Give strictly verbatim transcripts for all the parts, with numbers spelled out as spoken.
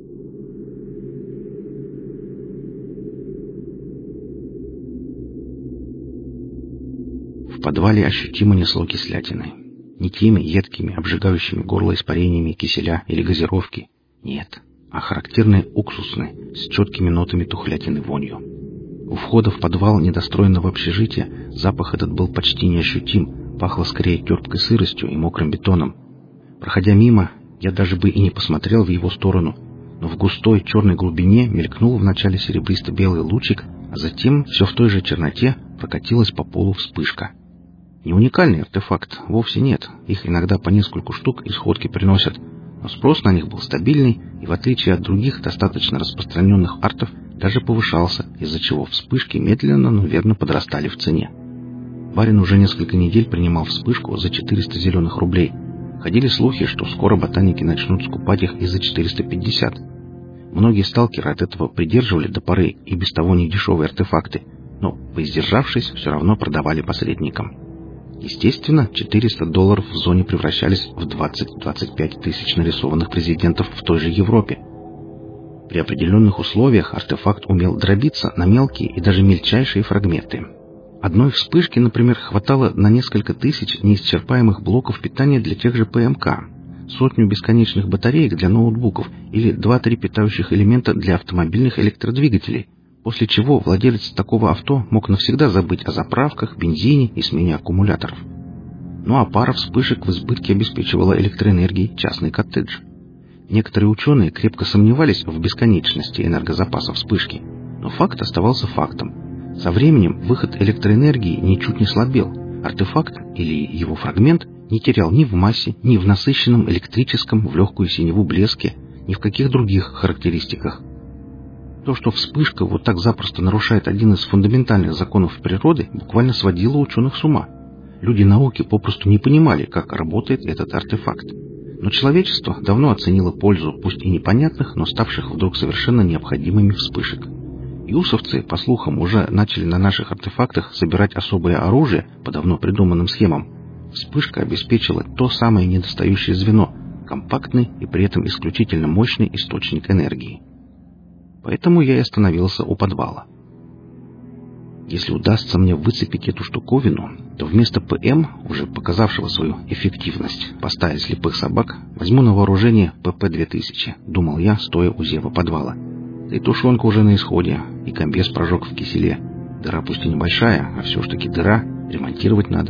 В подвале ощутимо несло кислятиной. Не теми едкими, обжигающими горло испарениями киселя или газировки. Нет, а характерной уксусной, с четкими нотами тухлятины вонью. У входа в подвал недостроенного общежития запах этот был почти неощутим, пахло скорее терпкой сыростью и мокрым бетоном. Проходя мимо, я даже бы и не посмотрел в его сторону, но в густой черной глубине мелькнул вначале серебристо-белый лучик, а затем все в той же черноте прокатилась по полу вспышка. Не уникальный артефакт, вовсе нет, их иногда по нескольку штук из ходки приносят, но спрос на них был стабильный и, в отличие от других достаточно распространенных артов, даже повышался, из-за чего вспышки медленно, но верно подрастали в цене. Барин уже несколько недель принимал вспышку за четыреста зеленых рублей. Ходили слухи, что скоро ботаники начнут скупать их и за четыреста пятьдесят. Многие сталкеры от этого придерживали до поры и без того недешевые артефакты, но, поиздержавшись, все равно продавали посредникам. Естественно, четыреста долларов в зоне превращались в двадцать-двадцать пять тысяч нарисованных президентов в той же Европе. При определенных условиях артефакт умел дробиться на мелкие и даже мельчайшие фрагменты. Одной вспышки, например, хватало на несколько тысяч неисчерпаемых блоков питания для тех же ПМК, сотню бесконечных батареек для ноутбуков или два-три питающих элемента для автомобильных электродвигателей, после чего владелец такого авто мог навсегда забыть о заправках, бензине и смене аккумуляторов. Ну а пара вспышек в избытке обеспечивала электроэнергией частный коттедж. Некоторые ученые крепко сомневались в бесконечности энергозапаса вспышки, но факт оставался фактом. Со временем выход электроэнергии ничуть не слабел, артефакт или его фрагмент не терял ни в массе, ни в насыщенном электрическом в легкую синеву блеске, ни в каких других характеристиках. То, что вспышка вот так запросто нарушает один из фундаментальных законов природы, буквально сводило ученых с ума. Люди науки попросту не понимали, как работает этот артефакт. Но человечество давно оценило пользу, пусть и непонятных, но ставших вдруг совершенно необходимыми вспышек. Юсовцы, по слухам, уже начали на наших артефактах собирать особое оружие по давно придуманным схемам. Вспышка обеспечила то самое недостающее звено — компактный и при этом исключительно мощный источник энергии. Поэтому я и остановился у подвала. Если удастся мне выцепить эту штуковину, то вместо ПМ, уже показавшего свою эффективность по стае слепых собак, возьму на вооружение ПП две тысячи, думал я, стоя у зева подвала. Да и тушенка уже на исходе, и комбез прожег в киселе. Дыра пусть и небольшая, а все ж таки дыра, ремонтировать надо.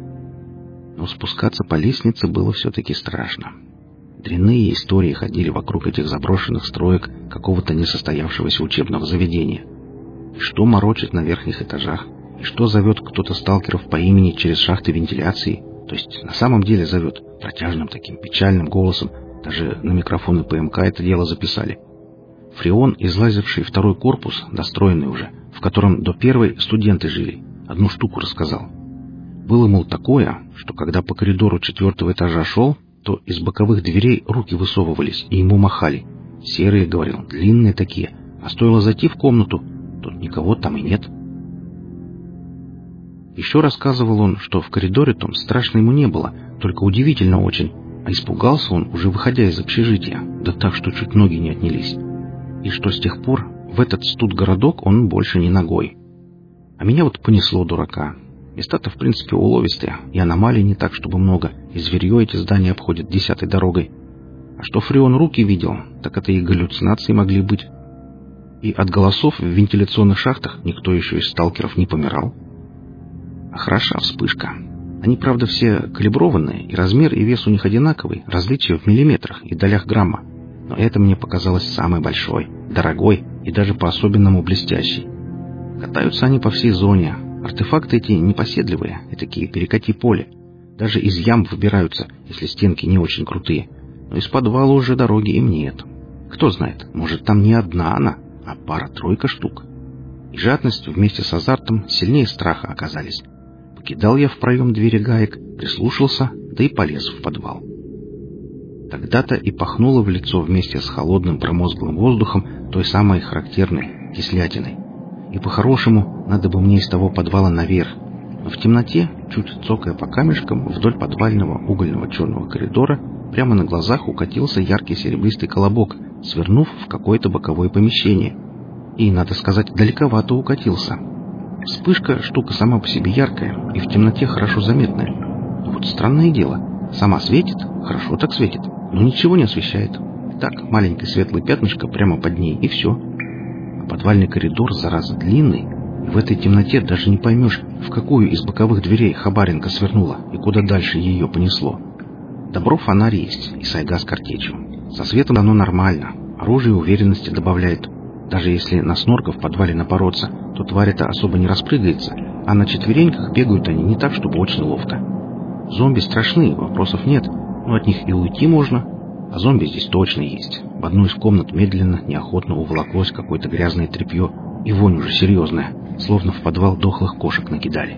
Но спускаться по лестнице было все-таки страшно. Дрянные истории ходили вокруг этих заброшенных строек какого-то несостоявшегося учебного заведения. И что морочит на верхних этажах, и что зовет кто-то сталкеров по имени через шахты вентиляции, то есть на самом деле зовет протяжным таким печальным голосом, даже на микрофоны ПМК это дело записали. Фреон, излазивший второй корпус, достроенный уже, в котором до первой студенты жили, одну штуку рассказал. Было, мол, такое, что когда по коридору четвертого этажа шел, то из боковых дверей руки высовывались и ему махали. Серые, говорил, длинные такие, а стоило зайти в комнату, тут никого там и нет. Еще рассказывал он, что в коридоре том страшно ему не было, только удивительно очень, а испугался он, уже выходя из общежития, да так, что чуть ноги не отнялись. И что с тех пор в этот студгородок он больше не ногой. А меня вот понесло, дурака. Места-то, в принципе, уловистые, и аномалий не так, чтобы много, и зверье эти здания обходят десятой дорогой. А что Фреон руки видел, так это и галлюцинации могли быть. И от голосов в вентиляционных шахтах никто еще из сталкеров не помирал. А хороша вспышка. Они, правда, все калиброванные, и размер и вес у них одинаковый, различия в миллиметрах и долях грамма. Но это мне показалось самой большой, дорогой и даже по-особенному блестящей. Катаются они по всей зоне. Артефакты эти непоседливые, этакие перекати поле. Даже из ям выбираются, если стенки не очень крутые. Но из подвала уже дороги им нет. Кто знает, может, там не одна она, а пара-тройка штук. И жадность вместе с азартом сильнее страха оказались. Покидал я в проем двери гаек, прислушался, да и полез в подвал. Тогда-то и пахнуло в лицо вместе с холодным промозглым воздухом той самой характерной кислятиной. И по-хорошему надо бы мне из того подвала наверх. Но в темноте, чуть цокая по камешкам, вдоль подвального угольного черного коридора, прямо на глазах укатился яркий серебристый колобок, свернув в какое-то боковое помещение. И, надо сказать, далековато укатился. Вспышка — штука сама по себе яркая и в темноте хорошо заметная. Но вот странное дело, сама светит, хорошо так светит, но ничего не освещает. Так, маленькое светлое пятнышко прямо под ней, и все. А подвальный коридор, зараза, длинный, и в этой темноте даже не поймешь, в какую из боковых дверей Хабаренко свернула и куда дальше ее понесло. Добро фонарь есть и сайга с картечью. Со светом оно нормально, оружие уверенности добавляет. Даже если на снорка в подвале напороться, то тварь-то особо не распрыгается, а на четвереньках бегают они не так, чтобы очень ловко. Зомби страшны, вопросов нет, но от них и уйти можно. А зомби здесь точно есть. В одну из комнат медленно, неохотно уволоклось какое-то грязное тряпье, и вонь уже серьезная, словно в подвал дохлых кошек накидали.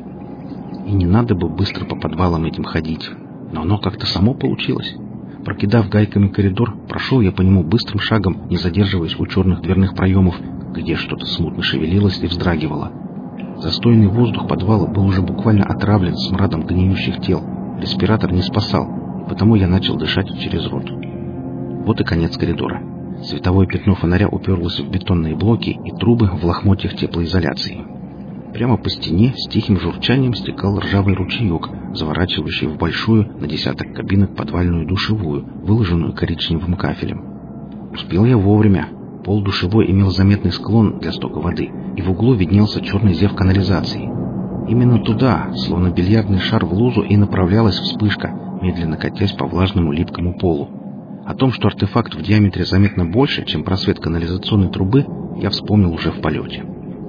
И не надо бы быстро по подвалам этим ходить, но оно как-то само получилось. Прокидав гайками коридор, прошел я по нему быстрым шагом, не задерживаясь у черных дверных проемов, где что-то смутно шевелилось и вздрагивало. Застойный воздух подвала был уже буквально отравлен смрадом гниющих тел. Респиратор не спасал, потому я начал дышать через рот. Вот и конец коридора. Световое пятно фонаря уперлось в бетонные блоки и трубы в лохмотьях теплоизоляции. Прямо по стене с тихим журчанием стекал ржавый ручеек, заворачивающий в большую на десяток кабинок подвальную душевую, выложенную коричневым кафелем. Успел я вовремя. Пол душевой имел заметный склон для стока воды, и в углу виднелся черный зев канализации. Именно туда, словно бильярдный шар в лузу, и направлялась вспышка, медленно катясь по влажному липкому полу. О том, что артефакт в диаметре заметно больше, чем просвет канализационной трубы, я вспомнил уже в полете.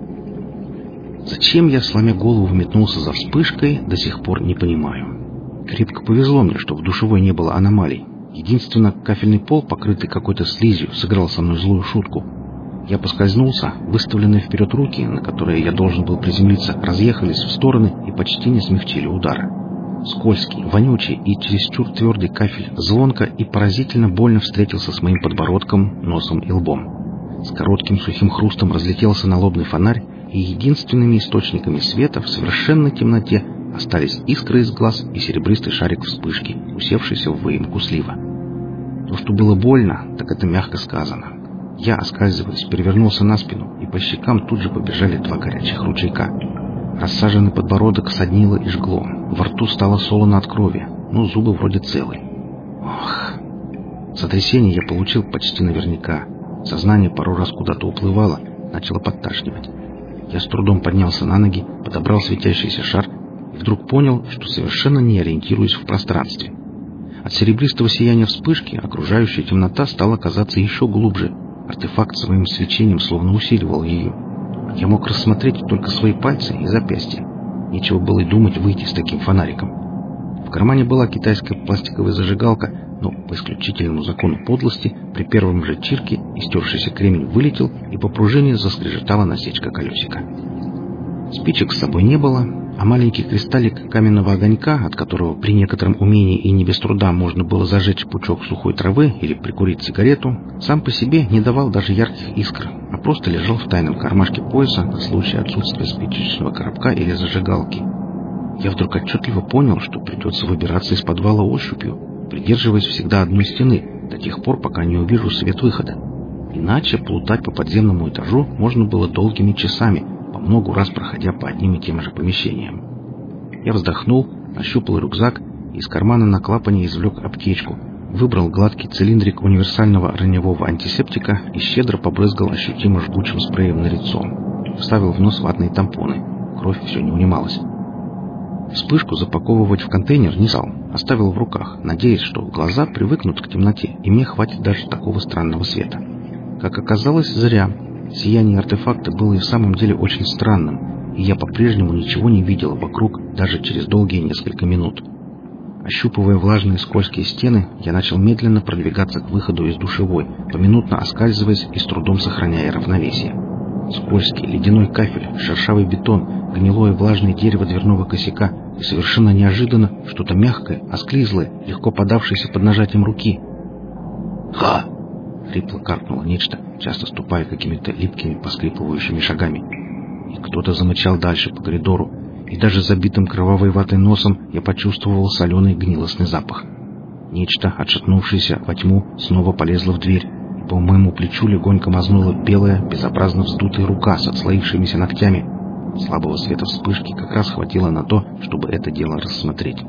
Зачем я, сломя голову, вметнулся за вспышкой, до сих пор не понимаю. Крепко повезло мне, что в душевой не было аномалий. Единственно, кафельный пол, покрытый какой-то слизью, сыграл со мной злую шутку. Я поскользнулся, выставленные вперед руки, на которые я должен был приземлиться, разъехались в стороны и почти не смягчили удара. Скользкий, вонючий и чересчур твердый кафель звонко и поразительно больно встретился с моим подбородком, носом и лбом. С коротким сухим хрустом разлетелся налобный фонарь, и единственными источниками света в совершенной темноте остались искры из глаз и серебристый шарик вспышки, усевшийся в выемку слива. То, что было больно, так это мягко сказано. Я, оскальзываясь, перевернулся на спину, и по щекам тут же побежали два горячих ручейка. Рассаженный подбородок соднило и жгло, во рту стало солоно от крови, но зубы вроде целы. Ох! Сотрясение я получил почти наверняка. Сознание пару раз куда-то уплывало, начало подташнивать. Я с трудом поднялся на ноги, подобрал светящийся шар и вдруг понял, что совершенно не ориентируюсь в пространстве. От серебристого сияния вспышки окружающая темнота стала казаться еще глубже. Артефакт своим свечением словно усиливал ее. Я мог рассмотреть только свои пальцы и запястья. Нечего было и думать выйти с таким фонариком. В кармане была китайская пластиковая зажигалка, но по исключительному закону подлости при первом же чирке истершийся кремень вылетел, и по пружине заскрежетала насечка колесика. Спичек с собой не было, а маленький кристаллик каменного огонька, от которого при некотором умении и не без труда можно было зажечь пучок сухой травы или прикурить сигарету, сам по себе не давал даже ярких искр, а просто лежал в тайном кармашке пояса на случай отсутствия спичечного коробка или зажигалки. Я вдруг отчетливо понял, что придется выбираться из подвала ощупью, придерживаясь всегда одной стены, до тех пор, пока не увижу свет выхода. Иначе плутать по подземному этажу можно было долгими часами, по многу раз проходя по одним и тем же помещениям. Я вздохнул, ощупал рюкзак и из кармана на клапане извлек аптечку, выбрал гладкий цилиндрик универсального раневого антисептика и щедро побрызгал ощутимо жгучим спреем на лицо. Вставил в нос ватные тампоны. Кровь все не унималась. Вспышку запаковывать в контейнер не стал, оставил в руках, надеясь, что глаза привыкнут к темноте, и мне хватит даже такого странного света. Как оказалось, зря. Сияние артефакта было и в самом деле очень странным, и я по-прежнему ничего не видел вокруг даже через долгие несколько минут. Ощупывая влажные скользкие стены, я начал медленно продвигаться к выходу из душевой, поминутно оскальзываясь и с трудом сохраняя равновесие. Скользкий ледяной кафель, шершавый бетон, гнилое влажное дерево дверного косяка и совершенно неожиданно что-то мягкое, осклизлое, легко подавшееся под нажатием руки. «Ха!» — хрипло каркнуло нечто, часто ступая какими-то липкими поскрипывающими шагами. И кто-то замычал дальше по коридору, и даже забитым кровавой ватой носом я почувствовал соленый гнилостный запах. Нечто, отшатнувшееся во тьму, снова полезло в дверь, и По моему плечу легонько мазнула белая, безобразно вздутая рука с отслоившимися ногтями. Слабого света вспышки как раз хватило на то, чтобы это дело рассмотреть.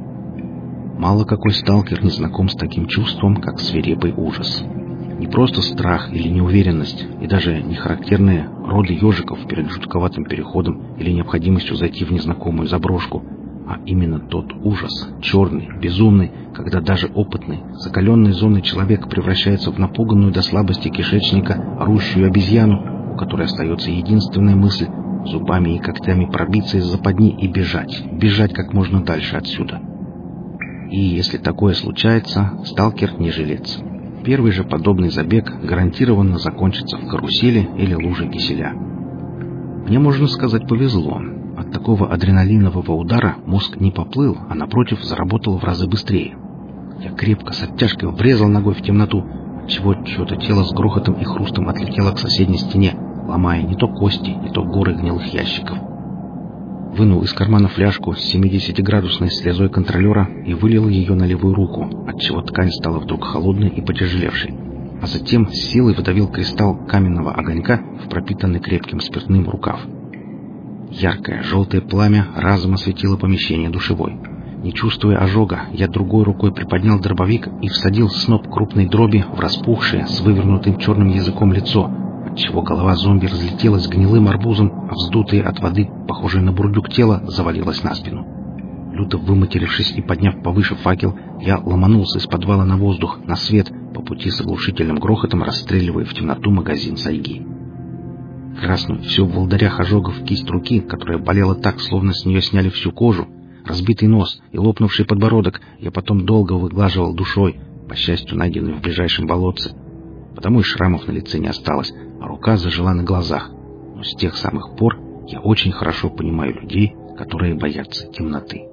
Мало какой сталкер не знаком с таким чувством, как свирепый ужас. Не просто страх или неуверенность, и даже не характерные роды ежиков перед жутковатым переходом или необходимостью зайти в незнакомую заброшку, а именно тот ужас, черный, безумный, когда даже опытный, закаленный зоной человек превращается в напуганную до слабости кишечника орущую обезьяну, у которой остается единственная мысль — зубами и когтями пробиться из западни и бежать, бежать как можно дальше отсюда. И если такое случается, сталкер не жилец. Первый же подобный забег гарантированно закончится в карусели или луже киселя. Мне, можно сказать, повезло. От такого адреналинового удара мозг не поплыл, а напротив заработал в разы быстрее. Я крепко с оттяжкой врезал ногой в темноту, отчего чье-то тело с грохотом и хрустом отлетело к соседней стене, ломая не то кости, не то горы гнилых ящиков. Вынул из кармана фляжку с семидесятиградусной слезой контролера и вылил ее на левую руку, отчего ткань стала вдруг холодной и потяжелевшей, а затем с силой выдавил кристалл каменного огонька в пропитанный крепким спиртным рукав. Яркое желтое пламя разом осветило помещение душевой. Не чувствуя ожога, я другой рукой приподнял дробовик и всадил сноп крупной дроби в распухшее с вывернутым черным языком лицо, отчего голова зомби разлетелась гнилым арбузом, а вздутые от воды, похожее на бурдюк тело, завалилось на спину. Люто выматерившись и подняв повыше факел, я ломанулся из подвала на воздух, на свет, по пути с оглушительным грохотом расстреливая в темноту магазин сайги. Красную, все в волдырях ожогов кисть руки, которая болела так, словно с нее сняли всю кожу, разбитый нос и лопнувший подбородок я потом долго выглаживал душой, по счастью, найденной в ближайшем болотце. Потому и шрамов на лице не осталось, а рука зажила на глазах. Но с тех самых пор я очень хорошо понимаю людей, которые боятся темноты.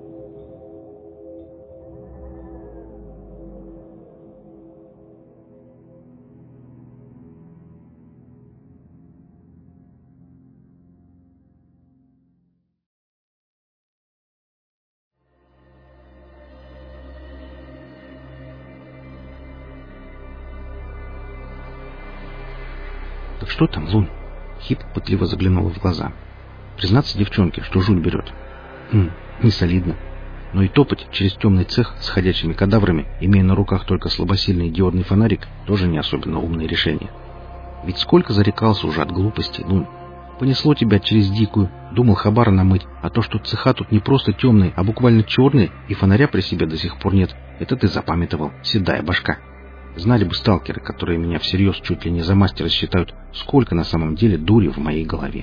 «Так что там, Лунь?» Хип пытливо заглянула в глаза. Признаться девчонке, что жуть берет. Хм, не солидно. Но и топать через темный цех с ходячими кадаврами, имея на руках только слабосильный диодный фонарик, тоже не особенно умное решение. Ведь сколько зарекался уже от глупости, Лунь. Понесло тебя через дикую, думал хабара намыть, а то, что цеха тут не просто темные, а буквально черные, и фонаря при себе до сих пор нет, это ты запамятовал, седая башка. Знали бы сталкеры, которые меня всерьез чуть ли не за мастера считают, сколько на самом деле дури в моей голове.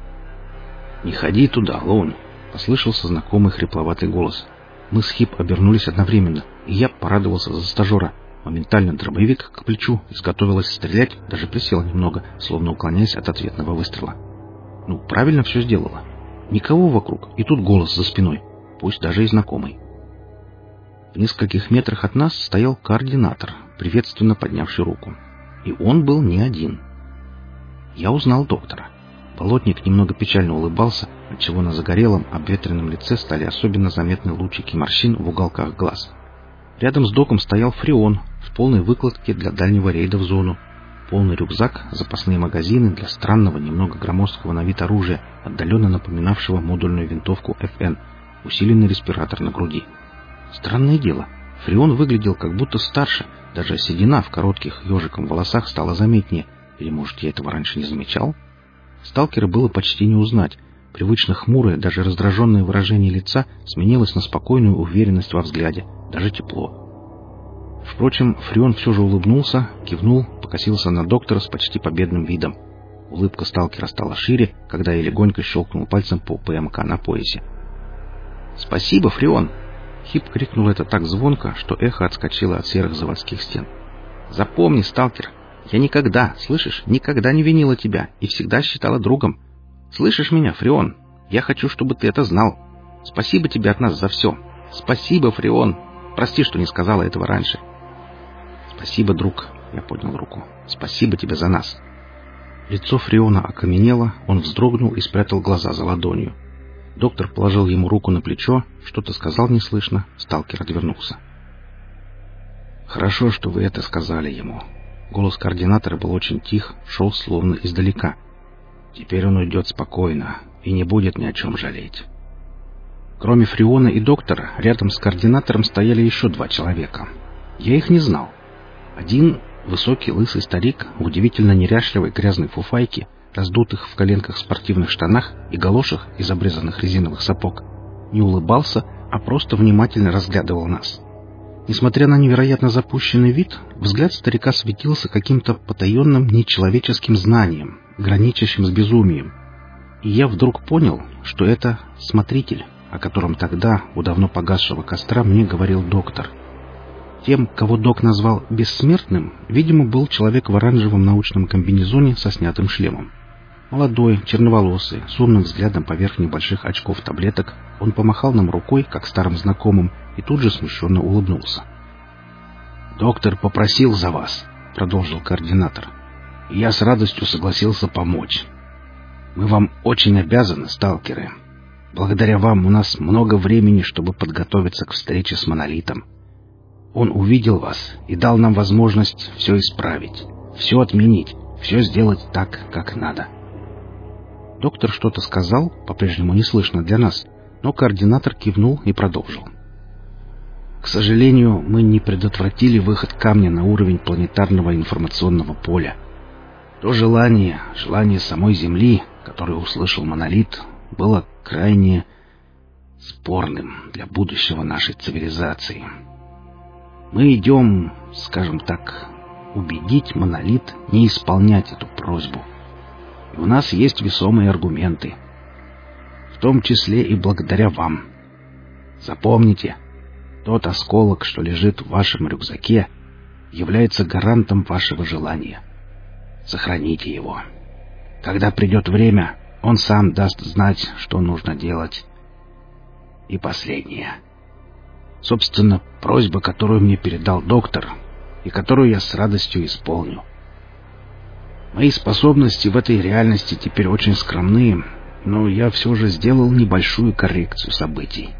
«Не ходи туда, Лунь!» — послышался знакомый хрипловатый голос. Мы с Хип обернулись одновременно, и я порадовался за стажера. Моментально дробовик к плечу, изготовилась стрелять, даже присела немного, словно уклоняясь от ответного выстрела. Ну, правильно все сделала. Никого вокруг, и тут голос за спиной, пусть даже и знакомый. В нескольких метрах от нас стоял координатор, приветственно поднявший руку. И он был не один. Я узнал доктора. Болотник немного печально улыбался, отчего на загорелом, обветренном лице стали особенно заметны лучики морщин в уголках глаз. Рядом с доком стоял Фреон в полной выкладке для дальнего рейда в зону. Полный рюкзак, запасные магазины для странного, немного громоздкого на вид оружия, отдаленно напоминавшего модульную винтовку эф эн, усиленный респиратор на груди. Странное дело, Фреон выглядел как будто старше, даже седина в коротких ежиком волосах стала заметнее, или, может, я этого раньше не замечал? Сталкера было почти не узнать. Привычно хмурое, даже раздраженное выражение лица сменилось на спокойную уверенность во взгляде, даже тепло. Впрочем, Фреон все же улыбнулся, кивнул, покосился на доктора с почти победным видом. Улыбка сталкера стала шире, когда я легонько щелкнул пальцем по ПМК на поясе. «Спасибо, Фреон!» Хип крикнул это так звонко, что эхо отскочило от серых заводских стен. «Запомни, сталкер, я никогда, слышишь, никогда не винила тебя и всегда считала другом. Слышишь меня, Фреон? Я хочу, чтобы ты это знал. Спасибо тебе от нас за все. Спасибо, Фреон. Прости, что не сказала этого раньше». «Спасибо, друг», — я поднял руку. «Спасибо тебе за нас». Лицо Фреона окаменело, он вздрогнул и спрятал глаза за ладонью. Доктор положил ему руку на плечо, что-то сказал неслышно, сталкер отвернулся. «Хорошо, что вы это сказали ему. Голос координатора был очень тих, шел словно издалека. «Теперь он уйдет спокойно и не будет ни о чем жалеть». Кроме Фреона и доктора, рядом с координатором стояли еще два человека. Я их не знал. Один — высокий лысый старик в удивительно неряшливой грязной фуфайке, раздутых в коленках спортивных штанах и галошах из обрезанных резиновых сапог, не улыбался, а просто внимательно разглядывал нас. Несмотря на невероятно запущенный вид, взгляд старика светился каким-то потаенным нечеловеческим знанием, граничащим с безумием. И я вдруг понял, что это смотритель, о котором тогда, у давно погасшего костра, мне говорил доктор. Тем, кого док назвал бессмертным, видимо, был человек в оранжевом научном комбинезоне со снятым шлемом. Молодой, черноволосый, с умным взглядом поверх небольших очков таблеток, он помахал нам рукой, как старым знакомым, и тут же смущенно улыбнулся. «Доктор попросил за вас», — продолжил координатор, — «и я с радостью согласился помочь. Мы вам очень обязаны, сталкеры. Благодаря вам у нас много времени, чтобы подготовиться к встрече с Монолитом. Он увидел вас и дал нам возможность все исправить, все отменить, все сделать так, как надо». Доктор что-то сказал, по-прежнему не слышно для нас, но координатор кивнул и продолжил. «К сожалению, мы не предотвратили выход камня на уровень планетарного информационного поля. То желание, желание самой Земли, которое услышал Монолит, было крайне спорным для будущего нашей цивилизации. Мы идем, скажем так, убедить Монолит не исполнять эту просьбу. И у нас есть весомые аргументы, в том числе и благодаря вам. Запомните, тот осколок, что лежит в вашем рюкзаке, является гарантом вашего желания. Сохраните его. Когда придет время, он сам даст знать, что нужно делать. И последнее. Собственно, просьба, которую мне передал доктор, и которую я с радостью исполню. Мои способности в этой реальности теперь очень скромны, но я все же сделал небольшую коррекцию событий.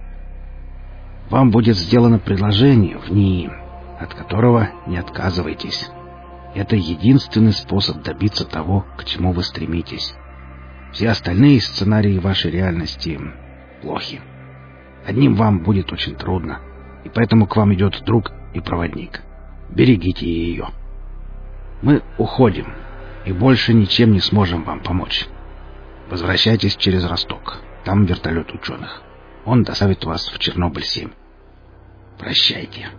Вам будет сделано предложение в НИИ, от которого не отказывайтесь. Это единственный способ добиться того, к чему вы стремитесь. Все остальные сценарии вашей реальности плохи. Одним вам будет очень трудно, и поэтому к вам идет друг и проводник. Берегите ее. Мы уходим, и больше ничем не сможем вам помочь. Возвращайтесь через Росток. Там вертолет ученых. Он доставит вас в Чернобыль семь. Прощайте».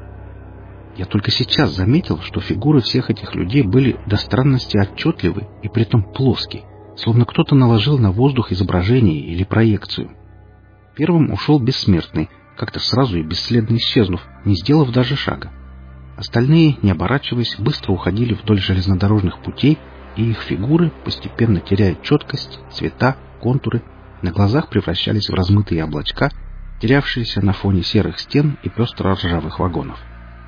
Я только сейчас заметил, что фигуры всех этих людей были до странности отчетливы и притом плоские, словно кто-то наложил на воздух изображение или проекцию. Первым ушел бессмертный, как-то сразу и бесследно исчезнув, не сделав даже шага. Остальные, не оборачиваясь, быстро уходили вдоль железнодорожных путей, и их фигуры, постепенно теряя четкость, цвета, контуры, на глазах превращались в размытые облачка, терявшиеся на фоне серых стен и пестро-ржавых вагонов.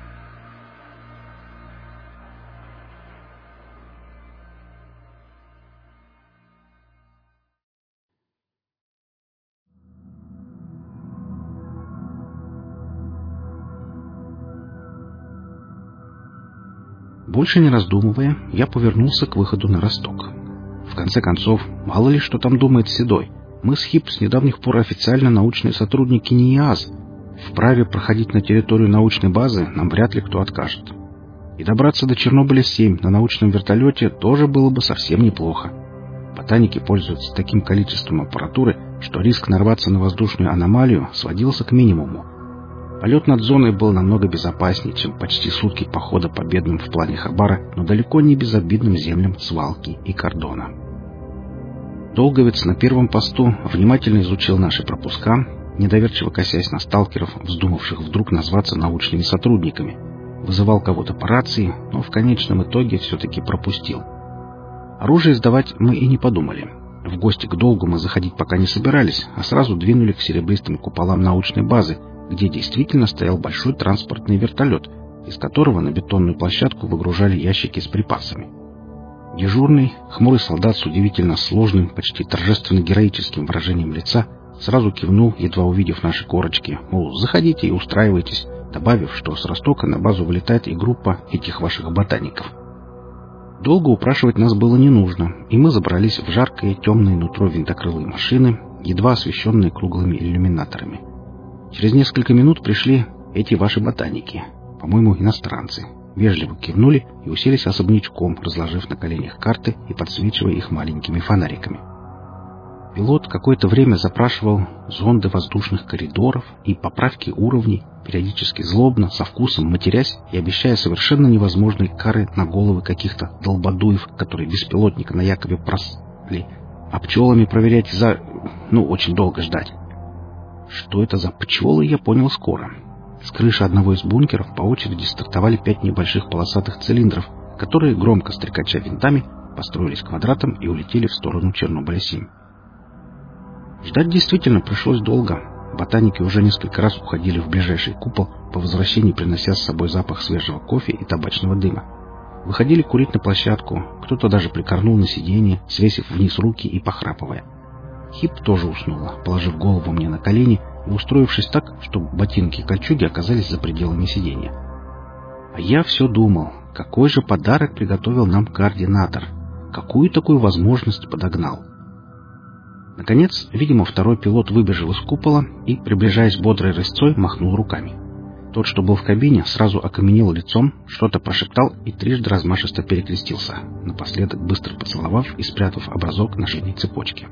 Больше не раздумывая, я повернулся к выходу на Росток. В конце концов, мало ли что там думает Седой. Мы с Хип с недавних пор официально научные сотрудники НИИАЗ. Вправе проходить на территорию научной базы нам вряд ли кто откажет. И добраться до Чернобыля семь на научном вертолете тоже было бы совсем неплохо. Ботаники пользуются таким количеством аппаратуры, что риск нарваться на воздушную аномалию сводился к минимуму. Полет над зоной был намного безопаснее, чем почти сутки похода по бедным в плане Хабара, но далеко не безобидным землям Свалки и Кордона. Долговец на первом посту внимательно изучил наши пропуска, недоверчиво косясь на сталкеров, вздумавших вдруг назваться научными сотрудниками. Вызывал кого-то по рации, но в конечном итоге все-таки пропустил. Оружие сдавать мы и не подумали. В гости к Долгу мы заходить пока не собирались, а сразу двинули к серебристым куполам научной базы, где действительно стоял большой транспортный вертолет, из которого на бетонную площадку выгружали ящики с припасами. Дежурный, хмурый солдат с удивительно сложным, почти торжественно-героическим выражением лица, сразу кивнул, едва увидев наши корочки, мол, заходите и устраивайтесь, добавив, что с Ростока на базу вылетает и группа этих ваших ботаников. Долго упрашивать нас было не нужно, и мы забрались в жаркое темное нутро винтокрылой машины, едва освещенные круглыми иллюминаторами. Через несколько минут пришли эти ваши ботаники, по-моему, иностранцы. Вежливо кивнули и уселись особнячком, разложив на коленях карты и подсвечивая их маленькими фонариками. Пилот какое-то время запрашивал зонды воздушных коридоров и поправки уровней, периодически злобно, со вкусом матерясь и обещая совершенно невозможные кары на головы каких-то долбодуев, которые беспилотника на Якове просли, а пчелами проверять за... ну, очень долго ждать. Что это за пчелы, я понял скоро. С крыши одного из бункеров по очереди стартовали пять небольших полосатых цилиндров, которые, громко стрекача винтами, построились квадратом и улетели в сторону Чернобыля-семь. Ждать действительно пришлось долго. Ботаники уже несколько раз уходили в ближайший купол, по возвращении принося с собой запах свежего кофе и табачного дыма. Выходили курить на площадку, кто-то даже прикорнул на сиденье, свесив вниз руки и похрапывая. Хип тоже уснула, положив голову мне на колени и устроившись так, чтобы ботинки и кольчуги оказались за пределами сиденья. А я все думал, какой же подарок приготовил нам координатор, какую такую возможность подогнал. Наконец, видимо, второй пилот выбежал из купола и, приближаясь бодрой рысцой, махнул руками. Тот, что был в кабине, сразу окаменел лицом, что-то прошептал и трижды размашисто перекрестился, напоследок быстро поцеловав и спрятав образок на шейной цепочке.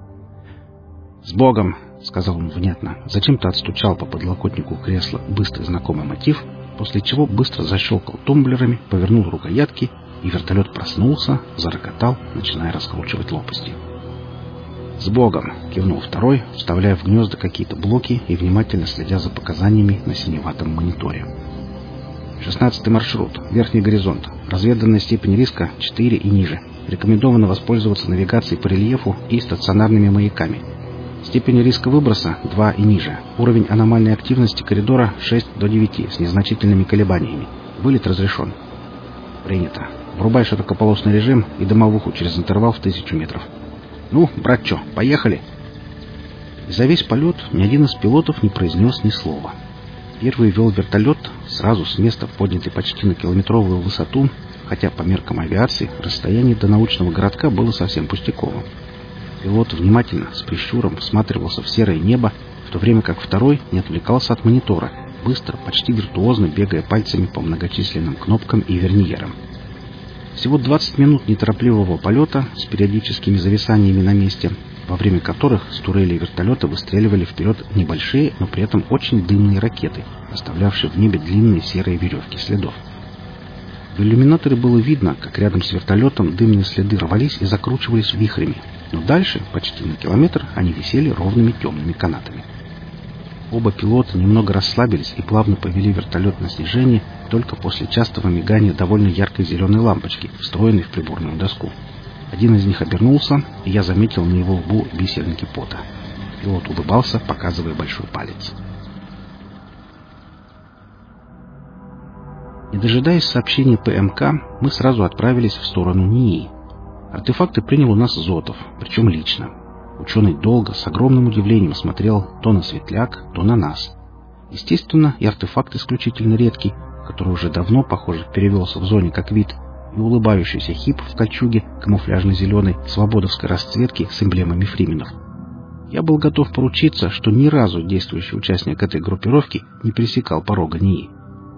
«С Богом!» — сказал он внятно, зачем-то отстучал по подлокотнику кресла быстрый знакомый мотив, после чего быстро защелкал тумблерами, повернул рукоятки, и вертолет проснулся, зарокотал, начиная раскручивать лопасти. «С Богом!» — кивнул второй, вставляя в гнезда какие-то блоки и внимательно следя за показаниями на синеватом мониторе. «Шестнадцатый маршрут, верхний горизонт, разведанная степень риска четыре и ниже. Рекомендовано воспользоваться навигацией по рельефу и стационарными маяками. Степень риска выброса два и ниже. Уровень аномальной активности коридора шесть до девяти с незначительными колебаниями. Вылет разрешен». «Принято. Врубай широкополосный режим и дымовуху через интервал в тысячу метров. Ну, братчо, поехали!» И за весь полет ни один из пилотов не произнес ни слова. Первый вел вертолет, сразу с места поднятый почти на километровую высоту, хотя по меркам авиации расстояние до научного городка было совсем пустяковым. Пилот внимательно, с прищуром, всматривался в серое небо, в то время как второй не отвлекался от монитора, быстро, почти виртуозно бегая пальцами по многочисленным кнопкам и верниерам. Всего двадцать минут неторопливого полета с периодическими зависаниями на месте, во время которых с турелей вертолета выстреливали вперед небольшие, но при этом очень дымные ракеты, оставлявшие в небе длинные серые веревки следов. В иллюминаторе было видно, как рядом с вертолетом дымные следы рвались и закручивались вихрями, но дальше, почти на километр, они висели ровными темными канатами. Оба пилота немного расслабились и плавно повели вертолет на снижение только после частого мигания довольно яркой зеленой лампочки, встроенной в приборную доску. Один из них обернулся, и я заметил на его лбу бисеринки пота. Пилот улыбался, показывая большой палец. Не дожидаясь сообщения ПМК, мы сразу отправились в сторону НИИ. Артефакты принял у нас Зотов, причем лично. Ученый долго, с огромным удивлением смотрел то на Светляк, то на нас. Естественно, и артефакт исключительно редкий, который уже давно, похоже, перевелся в зоне как вид, и улыбающийся Хип в кольчуге камуфляжно-зеленой свободовской расцветки с эмблемами фрименов. Я был готов поручиться, что ни разу действующий участник этой группировки не пересекал порога НИИ.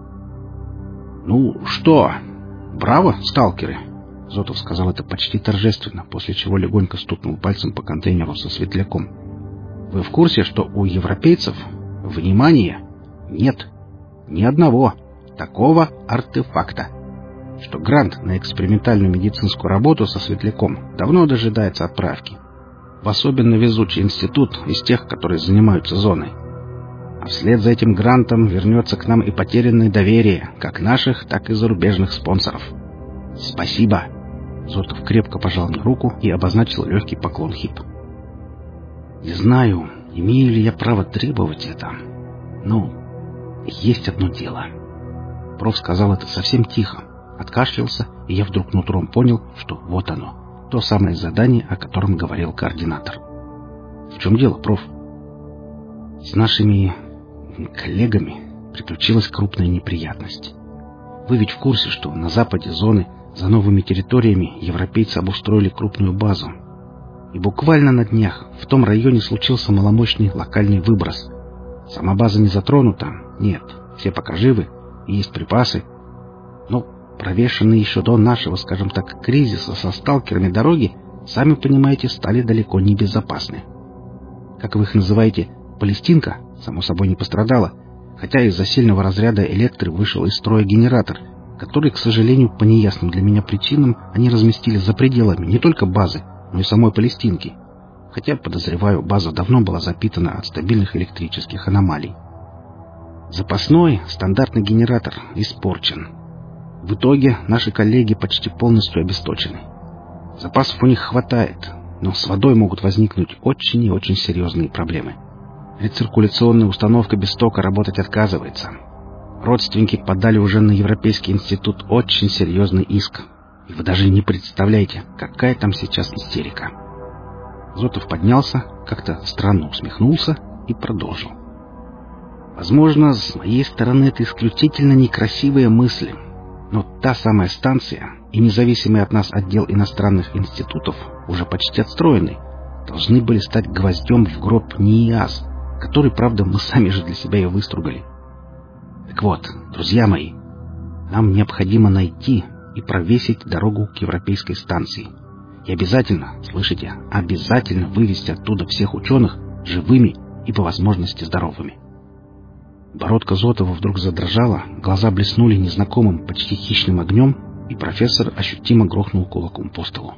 «Ну что, браво, сталкеры!» Зотов сказал это почти торжественно, после чего легонько стукнул пальцем по контейнеру со светляком. «Вы в курсе, что у европейцев, внимание, нет ни одного такого артефакта? Что грант на экспериментальную медицинскую работу со светляком давно дожидается отправки. В особенно везучий институт из тех, которые занимаются зоной. А вслед за этим грантом вернется к нам и потерянное доверие как наших, так и зарубежных спонсоров. Спасибо!» Зотов крепко пожал мне руку и обозначил легкий поклон Хип. «Не знаю, имею ли я право требовать это. Ну, есть одно дело». Проф сказал это совсем тихо, откашлялся, и я вдруг нутром понял, что вот оно, то самое задание, о котором говорил координатор. «В чем дело, проф?» «С нашими коллегами приключилась крупная неприятность. Вы ведь в курсе, что на западе зоны За новыми территориями европейцы обустроили крупную базу. И буквально на днях в том районе случился маломощный локальный выброс. Сама база не затронута, нет, все пока живы, и есть припасы. Но провешенные еще до нашего, скажем так, кризиса со сталкерами дороги, сами понимаете, стали далеко не безопасны. Как вы их называете, Палестинка, само собой, не пострадала, хотя из-за сильного разряда электры вышел из строя генератор, который, к сожалению, по неясным для меня причинам, они разместили за пределами не только базы, но и самой Палестинки. Хотя, подозреваю, база давно была запитана от стабильных электрических аномалий. Запасной, стандартный генератор испорчен. В итоге наши коллеги почти полностью обесточены. Запасов у них хватает, но с водой могут возникнуть очень и очень серьезные проблемы. Рециркуляционная установка без тока работать отказывается. Родственники подали уже на Европейский институт очень серьезный иск. И вы даже не представляете, какая там сейчас истерика. Зотов поднялся, как-то странно усмехнулся и продолжил. Возможно, с моей стороны это исключительно некрасивые мысли, но та самая станция и независимый от нас отдел иностранных институтов, уже почти отстроенный, должны были стать гвоздем в гроб НИИАЗ, который, правда, мы сами же для себя и выстругали. Так вот, друзья мои, нам необходимо найти и провесить дорогу к европейской станции. И обязательно, слышите, обязательно вывести оттуда всех ученых живыми и по возможности здоровыми. Бородка Зотова вдруг задрожала, глаза блеснули незнакомым, почти хищным огнем, и профессор ощутимо грохнул кулаком по столу.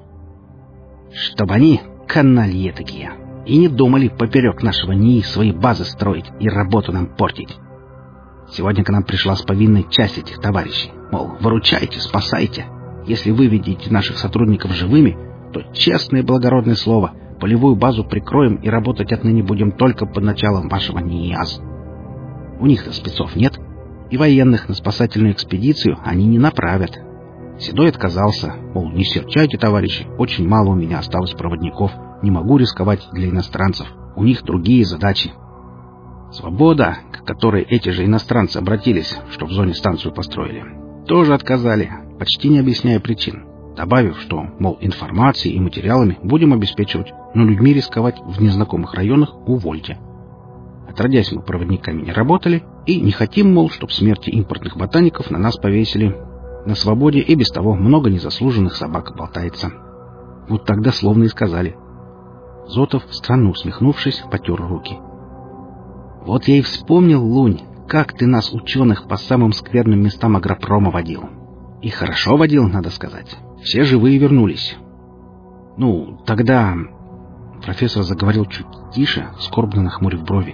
Чтоб они, каналье такие, и не думали поперек нашего НИИ свои базы строить и работу нам портить. Сегодня к нам пришла с повинной часть этих товарищей. Мол, выручайте, спасайте. Если вы видите наших сотрудников живыми, то, честное и благородное слово, полевую базу прикроем и работать отныне будем только под началом вашего НИИАЗ. У них-то спецов нет, и военных на спасательную экспедицию они не направят. Седой отказался, мол, не серчайте, товарищи, очень мало у меня осталось проводников, не могу рисковать для иностранцев, у них другие задачи. Свобода, к которой эти же иностранцы обратились, что в зоне станцию построили, тоже отказали, почти не объясняя причин, добавив, что, мол, информацией и материалами будем обеспечивать, но людьми рисковать в незнакомых районах увольте. Отродясь, мы проводниками не работали и не хотим, мол, чтоб смерти импортных ботаников на нас повесили. На свободе и без того много незаслуженных собак болтается. Вот тогда словно и сказали. Зотов, странно усмехнувшись, потер руки. Вот я и вспомнил, Лунь, как ты нас, ученых, по самым скверным местам агропрома водил. И хорошо водил, надо сказать. Все живые вернулись. Ну, тогда... Профессор заговорил чуть тише, скорбно нахмурив брови.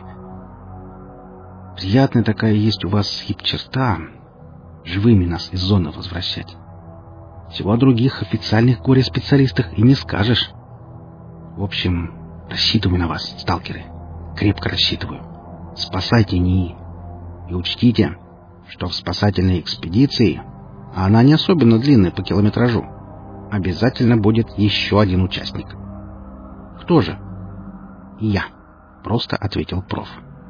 Приятная такая есть у вас хип-черта. Живыми нас из зоны возвращать. Всего о других официальных горе-специалистах и не скажешь. В общем, рассчитываю на вас, сталкеры. Крепко рассчитываю. Спасайте НИИ. И учтите, что в спасательной экспедиции, а она не особенно длинная по километражу, обязательно будет еще один участник. Кто же? Я, просто ответил проф.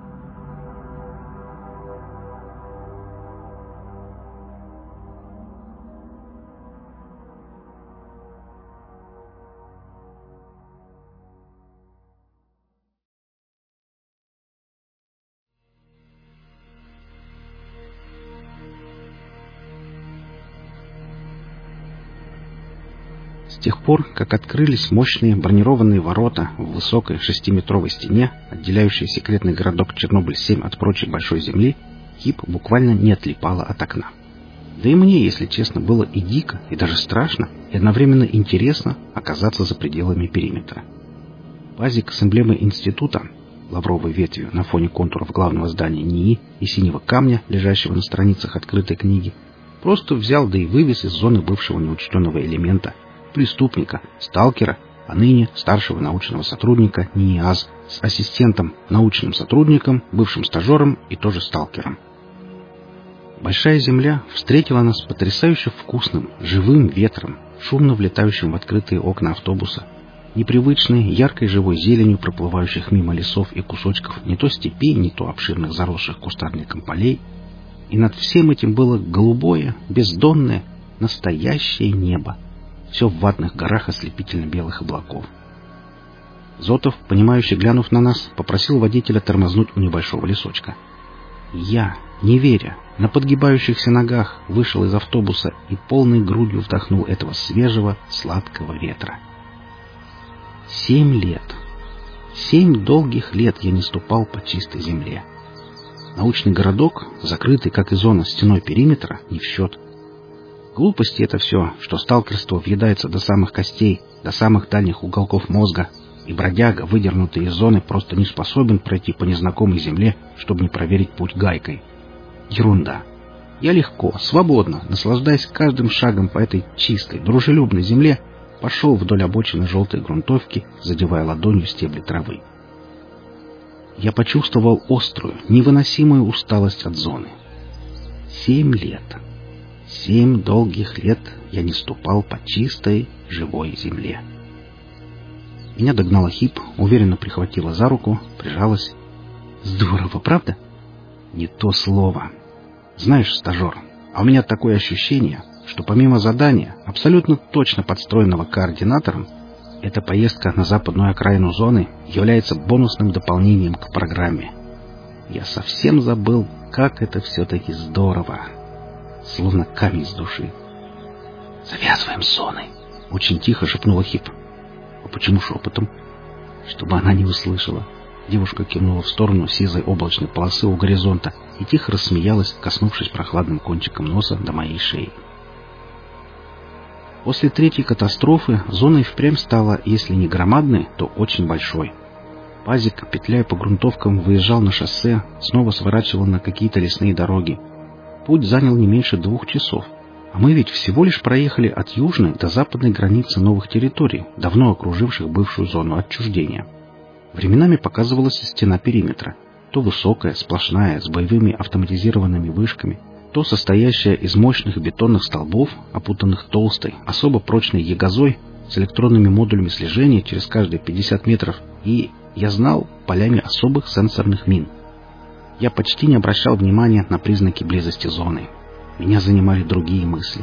С тех пор, как открылись мощные бронированные ворота в высокой шестиметровой стене, отделяющей секретный городок Чернобыль-семь от прочей большой земли, Хип буквально не отлипала от окна. Да и мне, если честно, было и дико, и даже страшно, и одновременно интересно оказаться за пределами периметра. Пазик с эмблемой института, лавровой ветвью на фоне контуров главного здания НИИ и синего камня, лежащего на страницах открытой книги, просто взял да и вывез из зоны бывшего неучтенного элемента, преступника, сталкера, а ныне старшего научного сотрудника НИИАЗ с ассистентом, научным сотрудником, бывшим стажером и тоже сталкером. Большая земля встретила нас потрясающе вкусным, живым ветром, шумно влетающим в открытые окна автобуса, непривычной, яркой живой зеленью проплывающих мимо лесов и кусочков не то степей, не то обширных заросших кустарником полей. И над всем этим было голубое, бездонное, Настоящее небо. Все в ватных горах ослепительно-белых облаков. Зотов, понимающе глянув на нас, попросил водителя тормознуть у небольшого лесочка. Я, не веря, на подгибающихся ногах вышел из автобуса и полной грудью вдохнул этого свежего, сладкого ветра. Семь лет. Семь долгих лет я не ступал по чистой земле. Научный городок, закрытый, как и зона, стеной периметра, не в счет. Глупости это все, что сталкерство въедается до самых костей, до самых дальних уголков мозга, и бродяга, выдернутый из зоны, просто не способен пройти по незнакомой земле, чтобы не проверить путь гайкой. Ерунда. Я легко, свободно, наслаждаясь каждым шагом по этой чистой, дружелюбной земле, пошел вдоль обочины желтой грунтовки, задевая ладонью стебли травы. Я почувствовал острую, невыносимую усталость от зоны. Семь лет. Семь долгих лет я не ступал по чистой, живой земле. Меня догнала Хип, уверенно прихватила за руку, прижалась. Здорово, правда? Не то слово. Знаешь, стажер, а у меня такое ощущение, что помимо задания, абсолютно точно подстроенного координатором, эта поездка на западную окраину зоны является бонусным дополнением к программе. Я совсем забыл, как это все-таки здорово. Словно камень с души. «Завязываем с зоной», — очень тихо шепнула Хип. «А почему шепотом?» «Чтобы она не услышала». Девушка кивнула в сторону сизой облачной полосы у горизонта и тихо рассмеялась, коснувшись прохладным кончиком носа до моей шеи. После третьей катастрофы зона и впрямь стала, если не громадной, то очень большой. Пазик, петляя по грунтовкам, выезжал на шоссе, снова сворачивал на какие-то лесные дороги. Путь занял не меньше двух часов. А мы ведь всего лишь проехали от южной до западной границы новых территорий, давно окруживших бывшую зону отчуждения. Временами показывалась стена периметра, то высокая, сплошная, с боевыми автоматизированными вышками, то состоящая из мощных бетонных столбов, опутанных толстой, особо прочной ягозой, с электронными модулями слежения через каждые пятьдесят метров и, я знал, полями особых сенсорных мин. Я почти не обращал внимания на признаки близости зоны. Меня занимали другие мысли.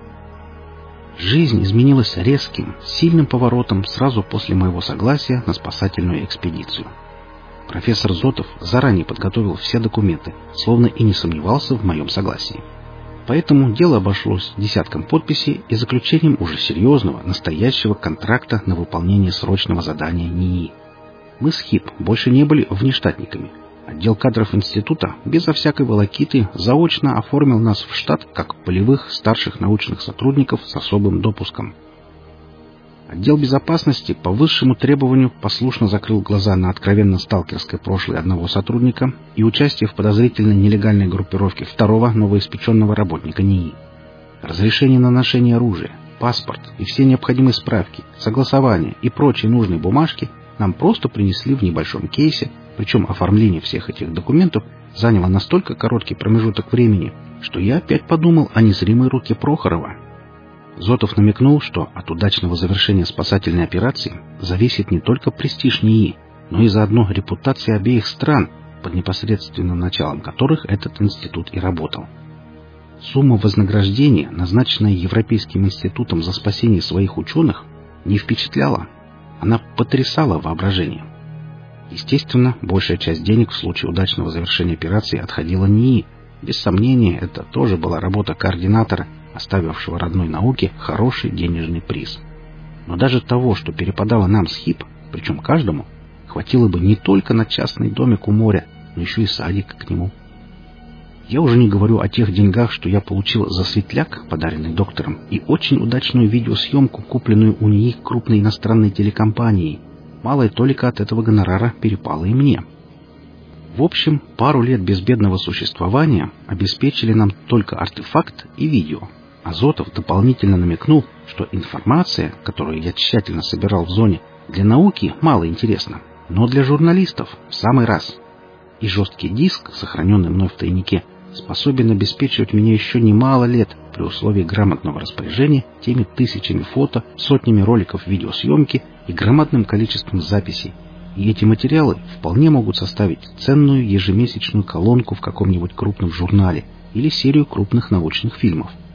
Жизнь изменилась резким, сильным поворотом сразу после моего согласия на спасательную экспедицию. Профессор Зотов заранее подготовил все документы, словно и не сомневался в моем согласии. Поэтому дело обошлось десятком подписей и заключением уже серьезного, настоящего контракта на выполнение срочного задания НИИ. Мы с Хип больше не были внештатниками. Отдел кадров института безо всякой волокиты заочно оформил нас в штат как полевых старших научных сотрудников с особым допуском. Отдел безопасности по высшему требованию послушно закрыл глаза на откровенно сталкерское прошлое одного сотрудника и участие в подозрительной нелегальной группировке второго новоиспеченного работника НИИ. Разрешение на ношение оружия, паспорт и все необходимые справки, согласования и прочие нужные бумажки нам просто принесли в небольшом кейсе, причем оформление всех этих документов заняло настолько короткий промежуток времени, что я опять подумал о незримой руке Прохорова. Зотов намекнул, что от удачного завершения спасательной операции зависит не только престиж НИИ, но и заодно репутация обеих стран, под непосредственным началом которых этот институт и работал. Сумма вознаграждения, назначенная Европейским институтом за спасение своих ученых, не впечатляла. Она потрясала воображение. Естественно, большая часть денег в случае удачного завершения операции отходила НИИ. Без сомнения, это тоже была работа координатора, оставившего родной науке хороший денежный приз. Но даже того, что перепадало нам с Хип, причем каждому, хватило бы не только на частный домик у моря, но еще и садик к нему. Я уже не говорю о тех деньгах, что я получил за светляк, подаренный доктором, и очень удачную видеосъемку, купленную у НИИ крупной иностранной телекомпанией. Малая толика от этого гонорара перепала и мне. В общем, пару лет безбедного существования обеспечили нам только артефакт и видео. Азотов дополнительно намекнул, что информация, которую я тщательно собирал в зоне, для науки мало интересна, но для журналистов в самый раз. И жесткий диск, сохраненный мной в тайнике, способен обеспечивать меня еще немало лет при условии грамотного распоряжения теми тысячами фото, сотнями роликов видеосъемки и громадным количеством записей. И эти материалы вполне могут составить ценную ежемесячную колонку в каком-нибудь крупном журнале или серию крупных научных фильмов.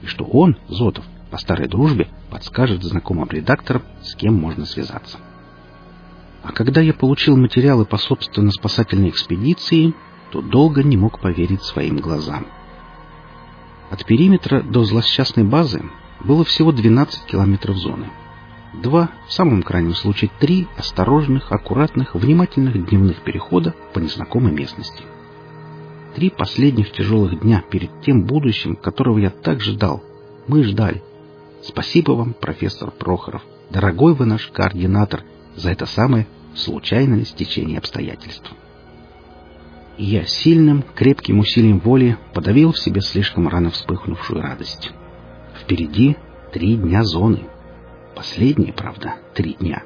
и что он, Зотов, по старой дружбе подскажет знакомым редакторам, с кем можно связаться. А когда я получил материалы по собственно-спасательной экспедиции, то долго не мог поверить своим глазам. От периметра до злосчастной базы было всего двенадцать километров зоны. Два, в самом крайнем случае три, осторожных, аккуратных, внимательных дневных перехода по незнакомой местности. Три последних тяжелых дня перед тем будущим, которого я так ждал. Мы ждали. Спасибо вам, профессор Прохоров, дорогой вы наш координатор, за это самое случайное стечение обстоятельств. И я сильным, крепким усилием воли подавил в себе слишком рано вспыхнувшую радость. Впереди три дня зоны. Последние, правда, три дня.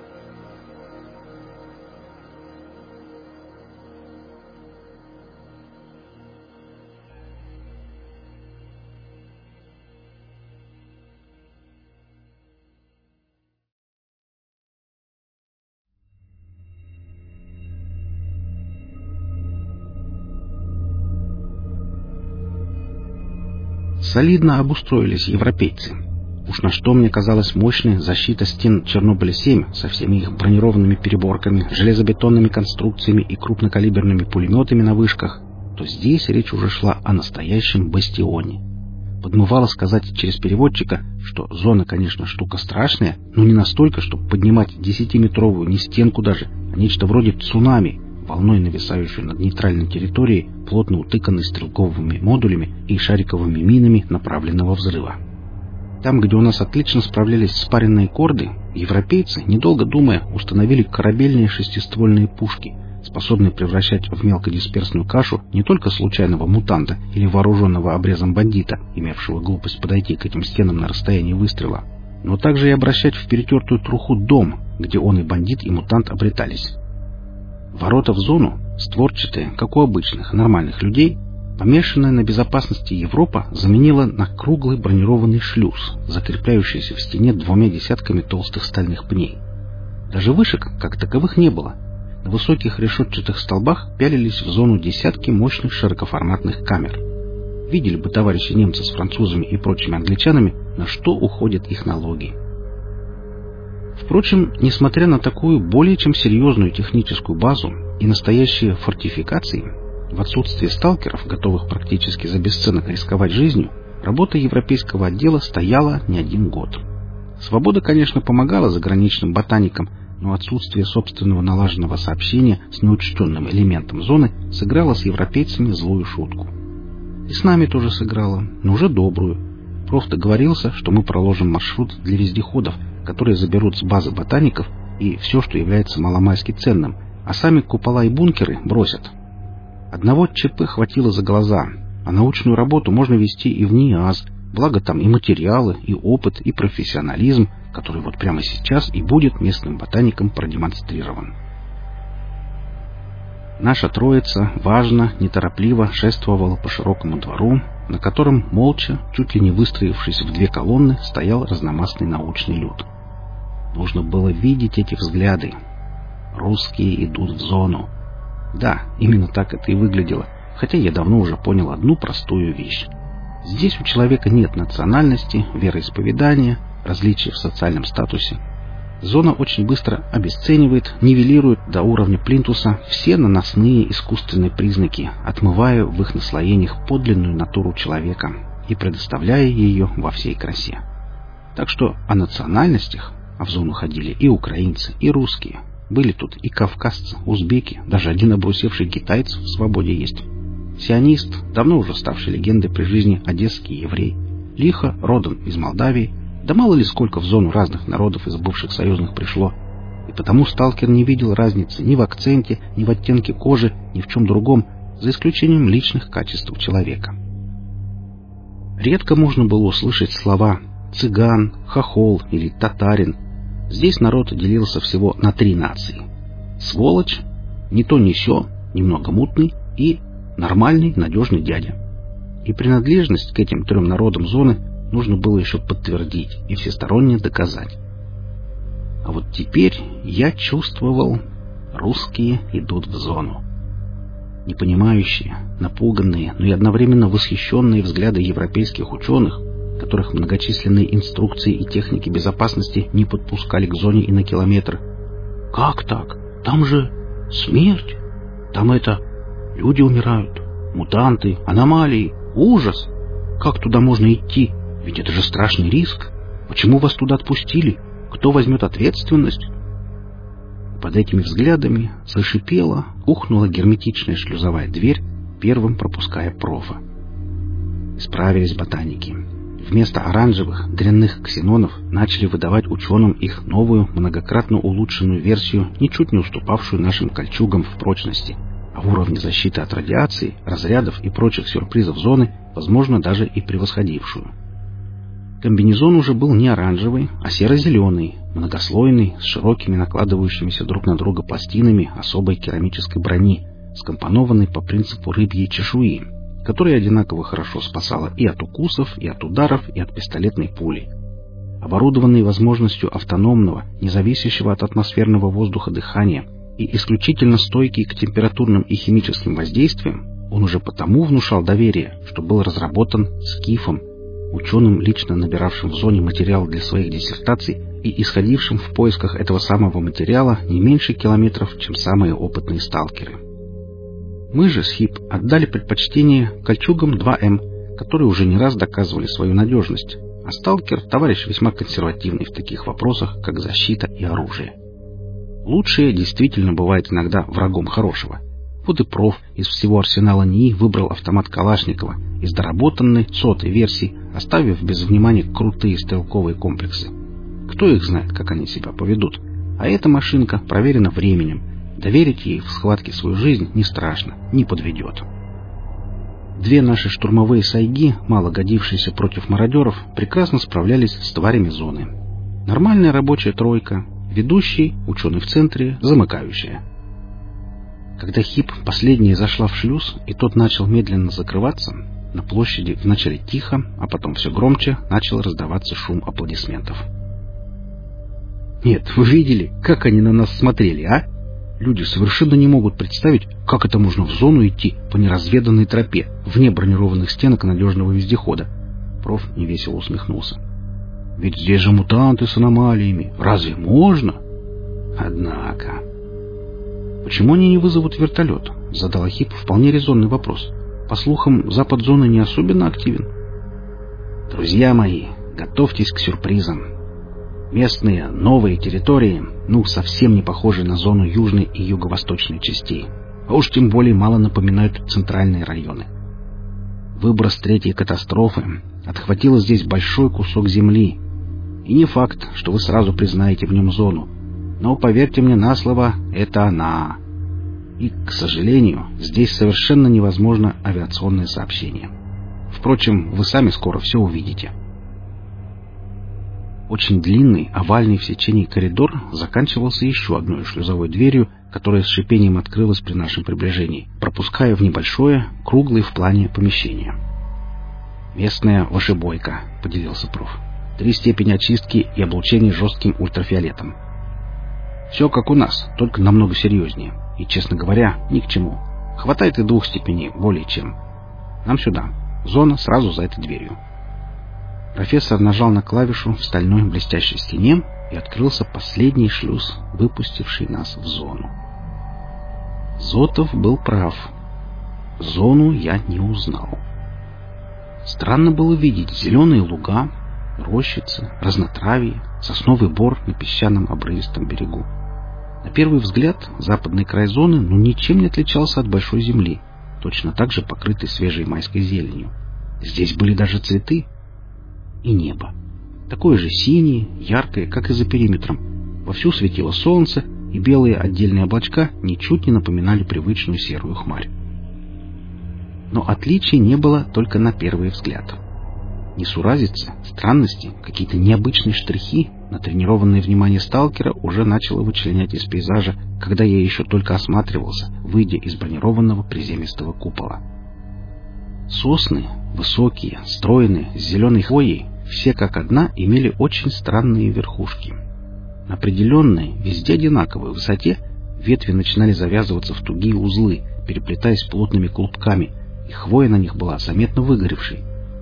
Солидно обустроились европейцы. Уж на что мне казалась мощная защита стен Чернобыля-семь со всеми их бронированными переборками, железобетонными конструкциями и крупнокалиберными пулеметами на вышках, то здесь речь уже шла о настоящем бастионе. Подмывало сказать через переводчика, что зона, конечно, штука страшная, но не настолько, чтобы поднимать десятиметровую не стенку даже, а нечто вроде цунами, волной нависающую над нейтральной территорией, плотно утыканной стрелковыми модулями и шариковыми минами направленного взрыва. Там, где у нас отлично справлялись спаренные корды, европейцы, недолго думая, установили корабельные шестиствольные пушки, способные превращать в мелкодисперсную кашу не только случайного мутанта или вооруженного обрезом бандита, имевшего глупость подойти к этим стенам на расстоянии выстрела, но также и обращать в перетертую труху дом, где он и бандит, и мутант обретались. Ворота в зону, створчатые, как у обычных, нормальных людей, помешанная на безопасности Европа заменила на круглый бронированный шлюз, закрепляющийся в стене двумя десятками толстых стальных пней. Даже вышек, как таковых, не было. На высоких решетчатых столбах пялились в зону десятки мощных широкоформатных камер. Видели бы товарищи немцы с французами и прочими англичанами, на что уходят их налоги. Впрочем, несмотря на такую более чем серьезную техническую базу и настоящие фортификации, в отсутствие сталкеров, готовых практически за бесценок рисковать жизнью, работа европейского отдела стояла не один год. Свобода, конечно, помогала заграничным ботаникам, но отсутствие собственного налаженного сообщения с неучтенным элементом зоны сыграло с европейцами злую шутку. И с нами тоже сыграло, но уже добрую. Проф договорился, что мы проложим маршрут для вездеходов, которые заберут с базы ботаников и все, что является маломальски ценным, а сами купола и бункеры бросят. Одного ЧП хватило за глаза, а научную работу можно вести и в НИАЗ, благо там и материалы, и опыт, и профессионализм, который вот прямо сейчас и будет местным ботаникам продемонстрирован. Наша троица, важно, неторопливо шествовала по широкому двору, на котором, молча, чуть ли не выстроившись в две колонны, стоял разномастный научный люд. Нужно было видеть эти взгляды. Русские идут в зону. Да, именно так это и выглядело, хотя я давно уже понял одну простую вещь. Здесь у человека нет национальности, вероисповедания, различий в социальном статусе. Зона очень быстро обесценивает, нивелирует до уровня плинтуса все наносные искусственные признаки, отмывая в их наслоениях подлинную натуру человека и предоставляя ее во всей красе. Так что о национальностях, а в зону ходили и украинцы, и русские, были тут и кавказцы, узбеки, даже один обрусевший китаец в свободе есть. Сионист, давно уже ставший легендой при жизни одесский еврей, лихо родом из Молдавии, да мало ли сколько в зону разных народов из бывших союзных пришло, и потому сталкер не видел разницы ни в акценте, ни в оттенке кожи, ни в чем другом, за исключением личных качеств человека. Редко можно было услышать слова «цыган», «хохол» или «татарин». Здесь народ делился всего на три нации: сволочь, не то не сё, немного мутный и нормальный, надежный дядя. И принадлежность к этим трем народам зоны нужно было еще подтвердить и всесторонне доказать. А вот теперь я чувствовал, русские идут в зону. Непонимающие, напуганные, но и одновременно восхищенные взгляды европейских ученых, которых многочисленные инструкции и техники безопасности не подпускали к зоне и на километр. «Как так? Там же смерть! Там это... люди умирают, мутанты, аномалии, ужас! Как туда можно идти? Ведь это же страшный риск! Почему вас туда отпустили? Кто возьмет ответственность?» Под этими взглядами зашипела, ухнула герметичная шлюзовая дверь, первым пропуская профа. Исправились ботаники. Вместо оранжевых, дрянных ксенонов начали выдавать ученым их новую, многократно улучшенную версию, ничуть не уступавшую нашим кольчугам в прочности, а в уровне защиты от радиации, разрядов и прочих сюрпризов зоны, возможно, даже и превосходившую. Комбинезон уже был не оранжевый, а серо-зеленый, многослойный, с широкими накладывающимися друг на друга пластинами особой керамической брони, скомпонованной по принципу рыбьей чешуи, которая одинаково хорошо спасала и от укусов, и от ударов, и от пистолетной пули. Оборудованный возможностью автономного, независящего от атмосферного воздуха дыхания и исключительно стойкий к температурным и химическим воздействиям, он уже потому внушал доверие, что был разработан Скифом, ученым, лично набиравшим в зоне материал для своих диссертаций и исходившим в поисках этого самого материала не меньше километров, чем самые опытные сталкеры. Мы же с Хип отдали предпочтение кольчугам два эм, которые уже не раз доказывали свою надежность, а сталкер — товарищ весьма консервативный в таких вопросах, как защита и оружие. Лучшее действительно бывает иногда врагом хорошего. Вот и проф из всего арсенала НИИ выбрал автомат Калашникова из доработанной сотой версии, оставив без внимания крутые стрелковые комплексы. Кто их знает, как они себя поведут? А эта машинка проверена временем. Доверить ей в схватке свою жизнь не страшно, не подведет. Две наши штурмовые сайги, мало годившиеся против мародеров, прекрасно справлялись с тварями зоны. Нормальная рабочая тройка, ведущий, ученый в центре, замыкающая. Когда Хип последняя зашла в шлюз, и тот начал медленно закрываться, на площади вначале тихо, а потом все громче начал раздаваться шум аплодисментов. Нет, вы видели, как они на нас смотрели, а? Люди совершенно не могут представить, как это можно в зону идти по неразведанной тропе, вне бронированных стенок надежного вездехода. Проф невесело усмехнулся. Ведь здесь же мутанты с аномалиями. Разве можно? Однако... Почему они не вызовут вертолет? Задала Хип вполне резонный вопрос. По слухам, запад зоны не особенно активен. Друзья мои, готовьтесь к сюрпризам. Местные новые территории, ну, совсем не похожи на зону южной и юго-восточной частей, а уж тем более мало напоминают центральные районы. Выброс третьей катастрофы отхватил здесь большой кусок земли, и не факт, что вы сразу признаете в нем зону, но, поверьте мне на слово, это она. И, к сожалению, здесь совершенно невозможно авиационное сообщение. Впрочем, вы сами скоро все увидите. Очень длинный, овальный в сечении коридор заканчивался еще одной шлюзовой дверью, которая с шипением открылась при нашем приближении, пропуская в небольшое, круглое в плане помещение. «Местная вошебойка», — поделился проф. «Три степени очистки и облучение жестким ультрафиолетом. Все как у нас, только намного серьезнее. И, честно говоря, ни к чему. Хватает и двух степеней, более чем. Нам сюда. Зона сразу за этой дверью». Профессор нажал на клавишу в стальной блестящей стене, и открылся последний шлюз, выпустивший нас в зону. Зотов был прав. Зону я не узнал. Странно было видеть зеленые луга, рощицы, разнотравье, сосновый бор на песчаном обрывистом берегу. На первый взгляд западный край зоны ну ничем не отличался от большой земли, точно так же покрытый свежей майской зеленью. Здесь были даже цветы. И небо. Такое же синее, яркое, как и за периметром. Вовсю светило солнце, и белые отдельные облачка ничуть не напоминали привычную серую хмарь. Но отличий не было только на первый взгляд. Несуразицы, странности, какие-то необычные штрихи, натренированное внимание сталкера уже начало вычленять из пейзажа, когда я еще только осматривался, выйдя из бронированного приземистого купола. Сосны, высокие, стройные, с зеленой хвоей, все как одна имели очень странные верхушки. На определенной, везде одинаковой высоте ветви начинали завязываться в тугие узлы, переплетаясь плотными клубками, и хвоя на них была заметно выгоревшей.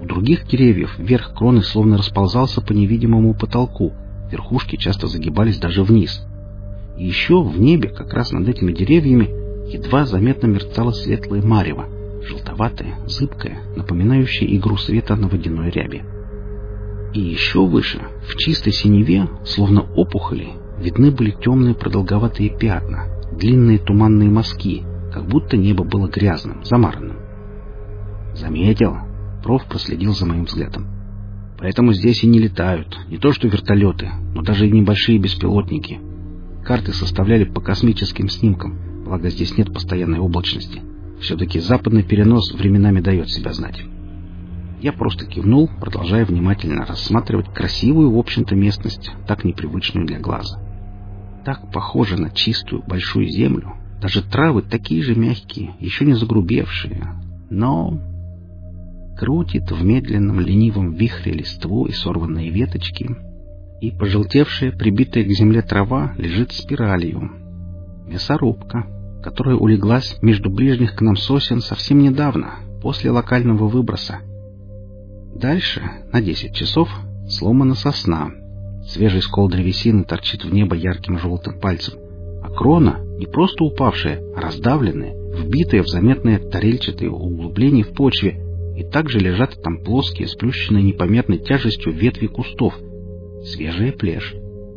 У других деревьев верх кроны словно расползался по невидимому потолку, верхушки часто загибались даже вниз. И еще в небе, как раз над этими деревьями, едва заметно мерцало светлое марево, желтоватое, зыбкое, напоминающее игру света на водяной ряби. И еще выше, в чистой синеве, словно опухоли, видны были темные продолговатые пятна, длинные туманные мазки, как будто небо было грязным, замаранным. «Заметил?» — проф проследил за моим взглядом. «Поэтому здесь и не летают, не то что вертолеты, но даже и небольшие беспилотники. Карты составляли по космическим снимкам, благо здесь нет постоянной облачности. Все-таки западный перенос временами дает себя знать». Я просто кивнул, продолжая внимательно рассматривать красивую, в общем-то, местность, так непривычную для глаза. Так похоже на чистую большую землю. Даже травы такие же мягкие, еще не загрубевшие. Но крутит в медленном ленивом вихре листву и сорванные веточки, и пожелтевшая, прибитая к земле трава лежит спиралью. Мясорубка, которая улеглась между ближних к нам сосен совсем недавно, после локального выброса. Дальше, на десять часов, сломана сосна. Свежий скол древесины торчит в небо ярким желтым пальцем, а крона не просто упавшая, а раздавленная, вбитая в заметные тарельчатые углубления в почве, и также лежат там плоские, сплющенные непомерной тяжестью ветви кустов. Свежая плешь.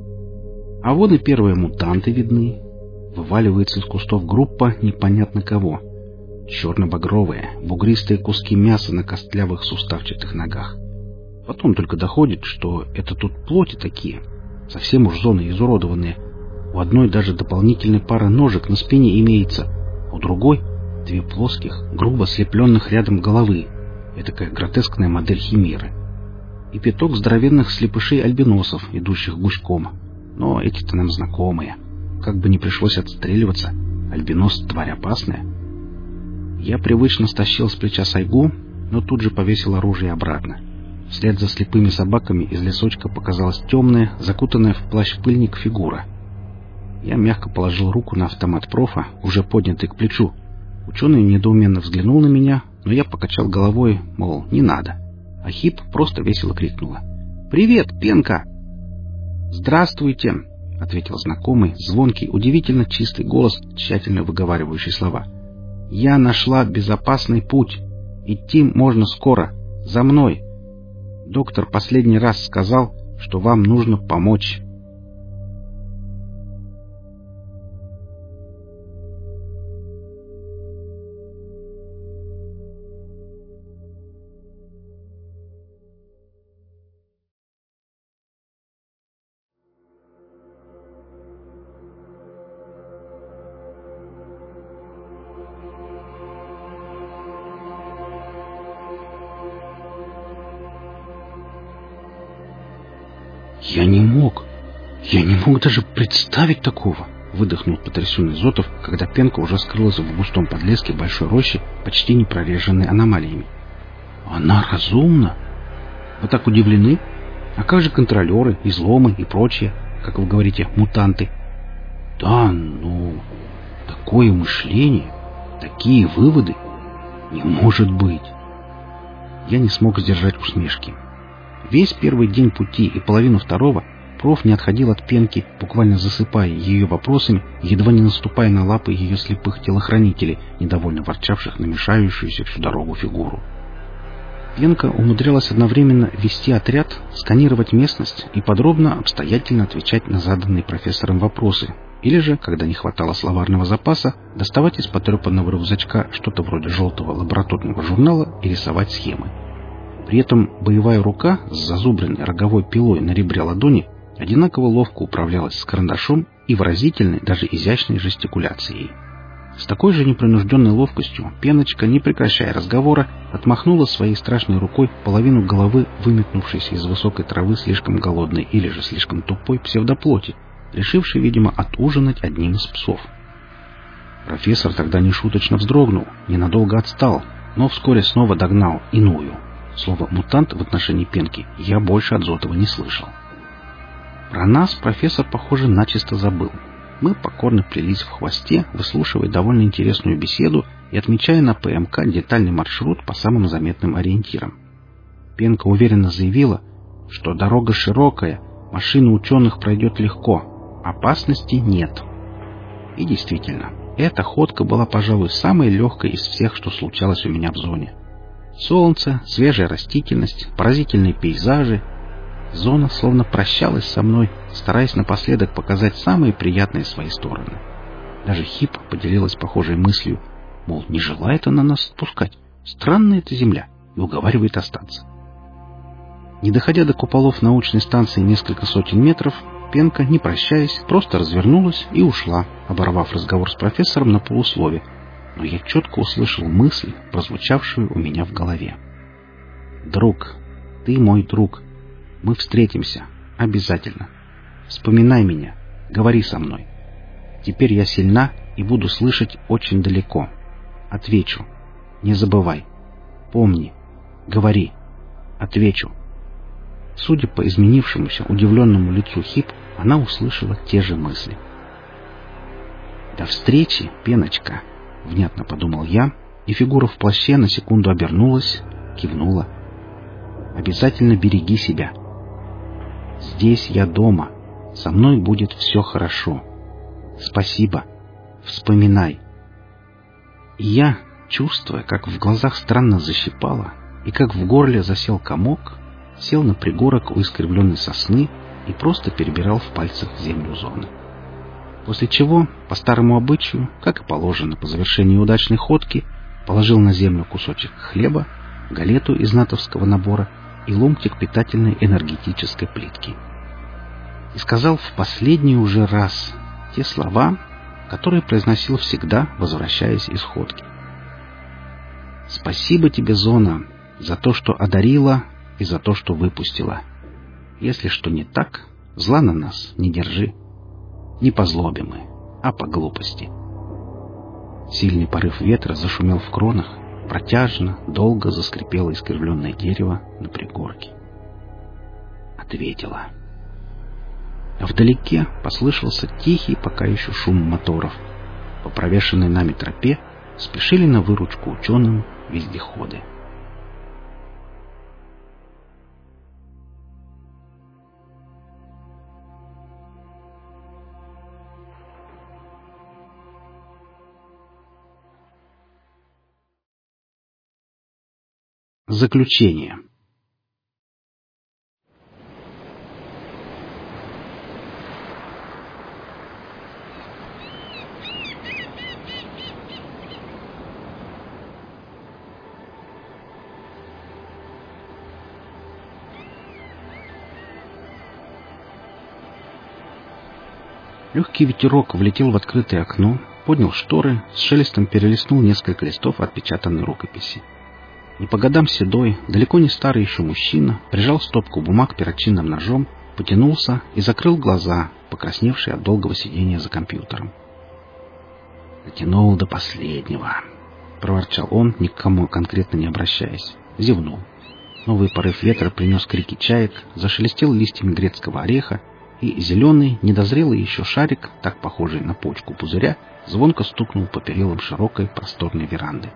А вон и первые мутанты видны. Вываливается из кустов группа непонятно кого. Черно-багровые, бугристые куски мяса на костлявых суставчатых ногах. Потом только доходит, что это тут плоти такие, совсем уж зоны изуродованные. У одной даже дополнительная пара ножек на спине имеется, у другой — две плоских, грубо слепленных рядом головы. Этакая гротескная модель химеры. И пяток здоровенных слепышей-альбиносов, идущих гуськом. Но эти-то нам знакомые. Как бы не пришлось отстреливаться, альбинос — тварь опасная. Я привычно стащил с плеча сайгу, но тут же повесил оружие обратно. Вслед за слепыми собаками из лесочка показалась темная, закутанная в плащ-пыльник фигура. Я мягко положил руку на автомат профа, уже поднятый к плечу. Ученый недоуменно взглянул на меня, но я покачал головой, мол, не надо. А Хип просто весело крикнула: «Привет, Пенка!» «Здравствуйте!» — ответил знакомый, звонкий, удивительно чистый голос, тщательно выговаривающий слова. «Я нашла безопасный путь. Идти можно скоро. За мной. Доктор последний раз сказал, что вам нужно помочь». «Я не мог. Я не мог даже представить такого!» — выдохнул потрясенный Зотов, когда Пенка уже скрылась в густом подлеске большой рощи, почти не прореженной аномалиями. «Она разумна? Вы так удивлены? А как же контролеры, изломы и прочее, как вы говорите, мутанты?» «Да, ну, такое мышление, такие выводы? Не может быть!» Я не смог сдержать усмешки. Весь первый день пути и половину второго проф не отходил от Пенки, буквально засыпая ее вопросами, едва не наступая на лапы ее слепых телохранителей, недовольно ворчавших на мешающуюся всю дорогу фигуру. Пенка умудрялась одновременно вести отряд, сканировать местность и подробно, обстоятельно отвечать на заданные профессором вопросы, или же, когда не хватало словарного запаса, доставать из потрепанного рюкзачка что-то вроде желтого лабораторного журнала и рисовать схемы. При этом боевая рука с зазубренной роговой пилой на ребре ладони одинаково ловко управлялась с карандашом и выразительной, даже изящной жестикуляцией. С такой же непринужденной ловкостью Пеночка, не прекращая разговора, отмахнула своей страшной рукой половину головы, выметнувшейся из высокой травы слишком голодной или же слишком тупой псевдоплоти, решившей, видимо, отужинать одним из псов. Профессор тогда нешуточно вздрогнул, ненадолго отстал, но вскоре снова догнал иную. Слово «мутант» в отношении Пенки я больше от Зотова не слышал. Про нас профессор, похоже, начисто забыл. Мы покорно плелись в хвосте, выслушивая довольно интересную беседу и отмечая на ПМК детальный маршрут по самым заметным ориентирам. Пенка уверенно заявила, что дорога широкая, машина ученых пройдет легко, опасности нет. И действительно, эта ходка была, пожалуй, самой легкой из всех, что случалось у меня в зоне. Солнце, свежая растительность, поразительные пейзажи. Зона словно прощалась со мной, стараясь напоследок показать самые приятные свои стороны. Даже Хип поделилась похожей мыслью, мол, не желает она нас отпускать. Странная эта земля, и уговаривает остаться. Не доходя до куполов научной станции несколько сотен метров, Пенка, не прощаясь, просто развернулась и ушла, оборвав разговор с профессором на полуслове, но я четко услышал мысль, прозвучавшую у меня в голове. «Друг, ты мой друг. Мы встретимся. Обязательно. Вспоминай меня. Говори со мной. Теперь я сильна и буду слышать очень далеко. Отвечу. Не забывай. Помни. Говори. Отвечу». Судя по изменившемуся, удивленному лицу Хип, она услышала те же мысли. «До встречи, Пеночка!» — внятно подумал я, и фигура в плаще на секунду обернулась, кивнула. «Обязательно береги себя. Здесь я дома. Со мной будет все хорошо. Спасибо. Вспоминай». И я, чувствуя, как в глазах странно защипало, и как в горле засел комок, сел на пригорок у искривленной сосны и просто перебирал в пальцах землю зоны. После чего, по старому обычаю, как и положено по завершении удачной ходки, положил на землю кусочек хлеба, галету из натовского набора и ломтик питательной энергетической плитки. И сказал в последний уже раз те слова, которые произносил всегда, возвращаясь из ходки. «Спасибо тебе, зона, за то, что одарила, и за то, что выпустила. Если что не так, зла на нас не держи. Не по злобе мы, а по глупости». Сильный порыв ветра зашумел в кронах, протяжно, долго заскрипело искривленное дерево на пригорке. Ответила. А вдалеке послышался тихий пока еще шум моторов. По провешенной нами тропе спешили на выручку ученым вездеходы. Заключение. Легкий ветерок влетел в открытое окно, поднял шторы, с шелестом перелистнул несколько листов отпечатанной рукописи. Не по годам седой, далеко не старый еще мужчина, прижал стопку бумаг перочинным ножом, потянулся и закрыл глаза, покрасневшие от долгого сидения за компьютером. «Дотянул до последнего», — проворчал он, ни к кому конкретно не обращаясь. Зевнул. Новый порыв ветра принес крики чаек, зашелестел листьями грецкого ореха, и зеленый, недозрелый еще шарик, так похожий на почку пузыря, звонко стукнул по перилам широкой просторной веранды.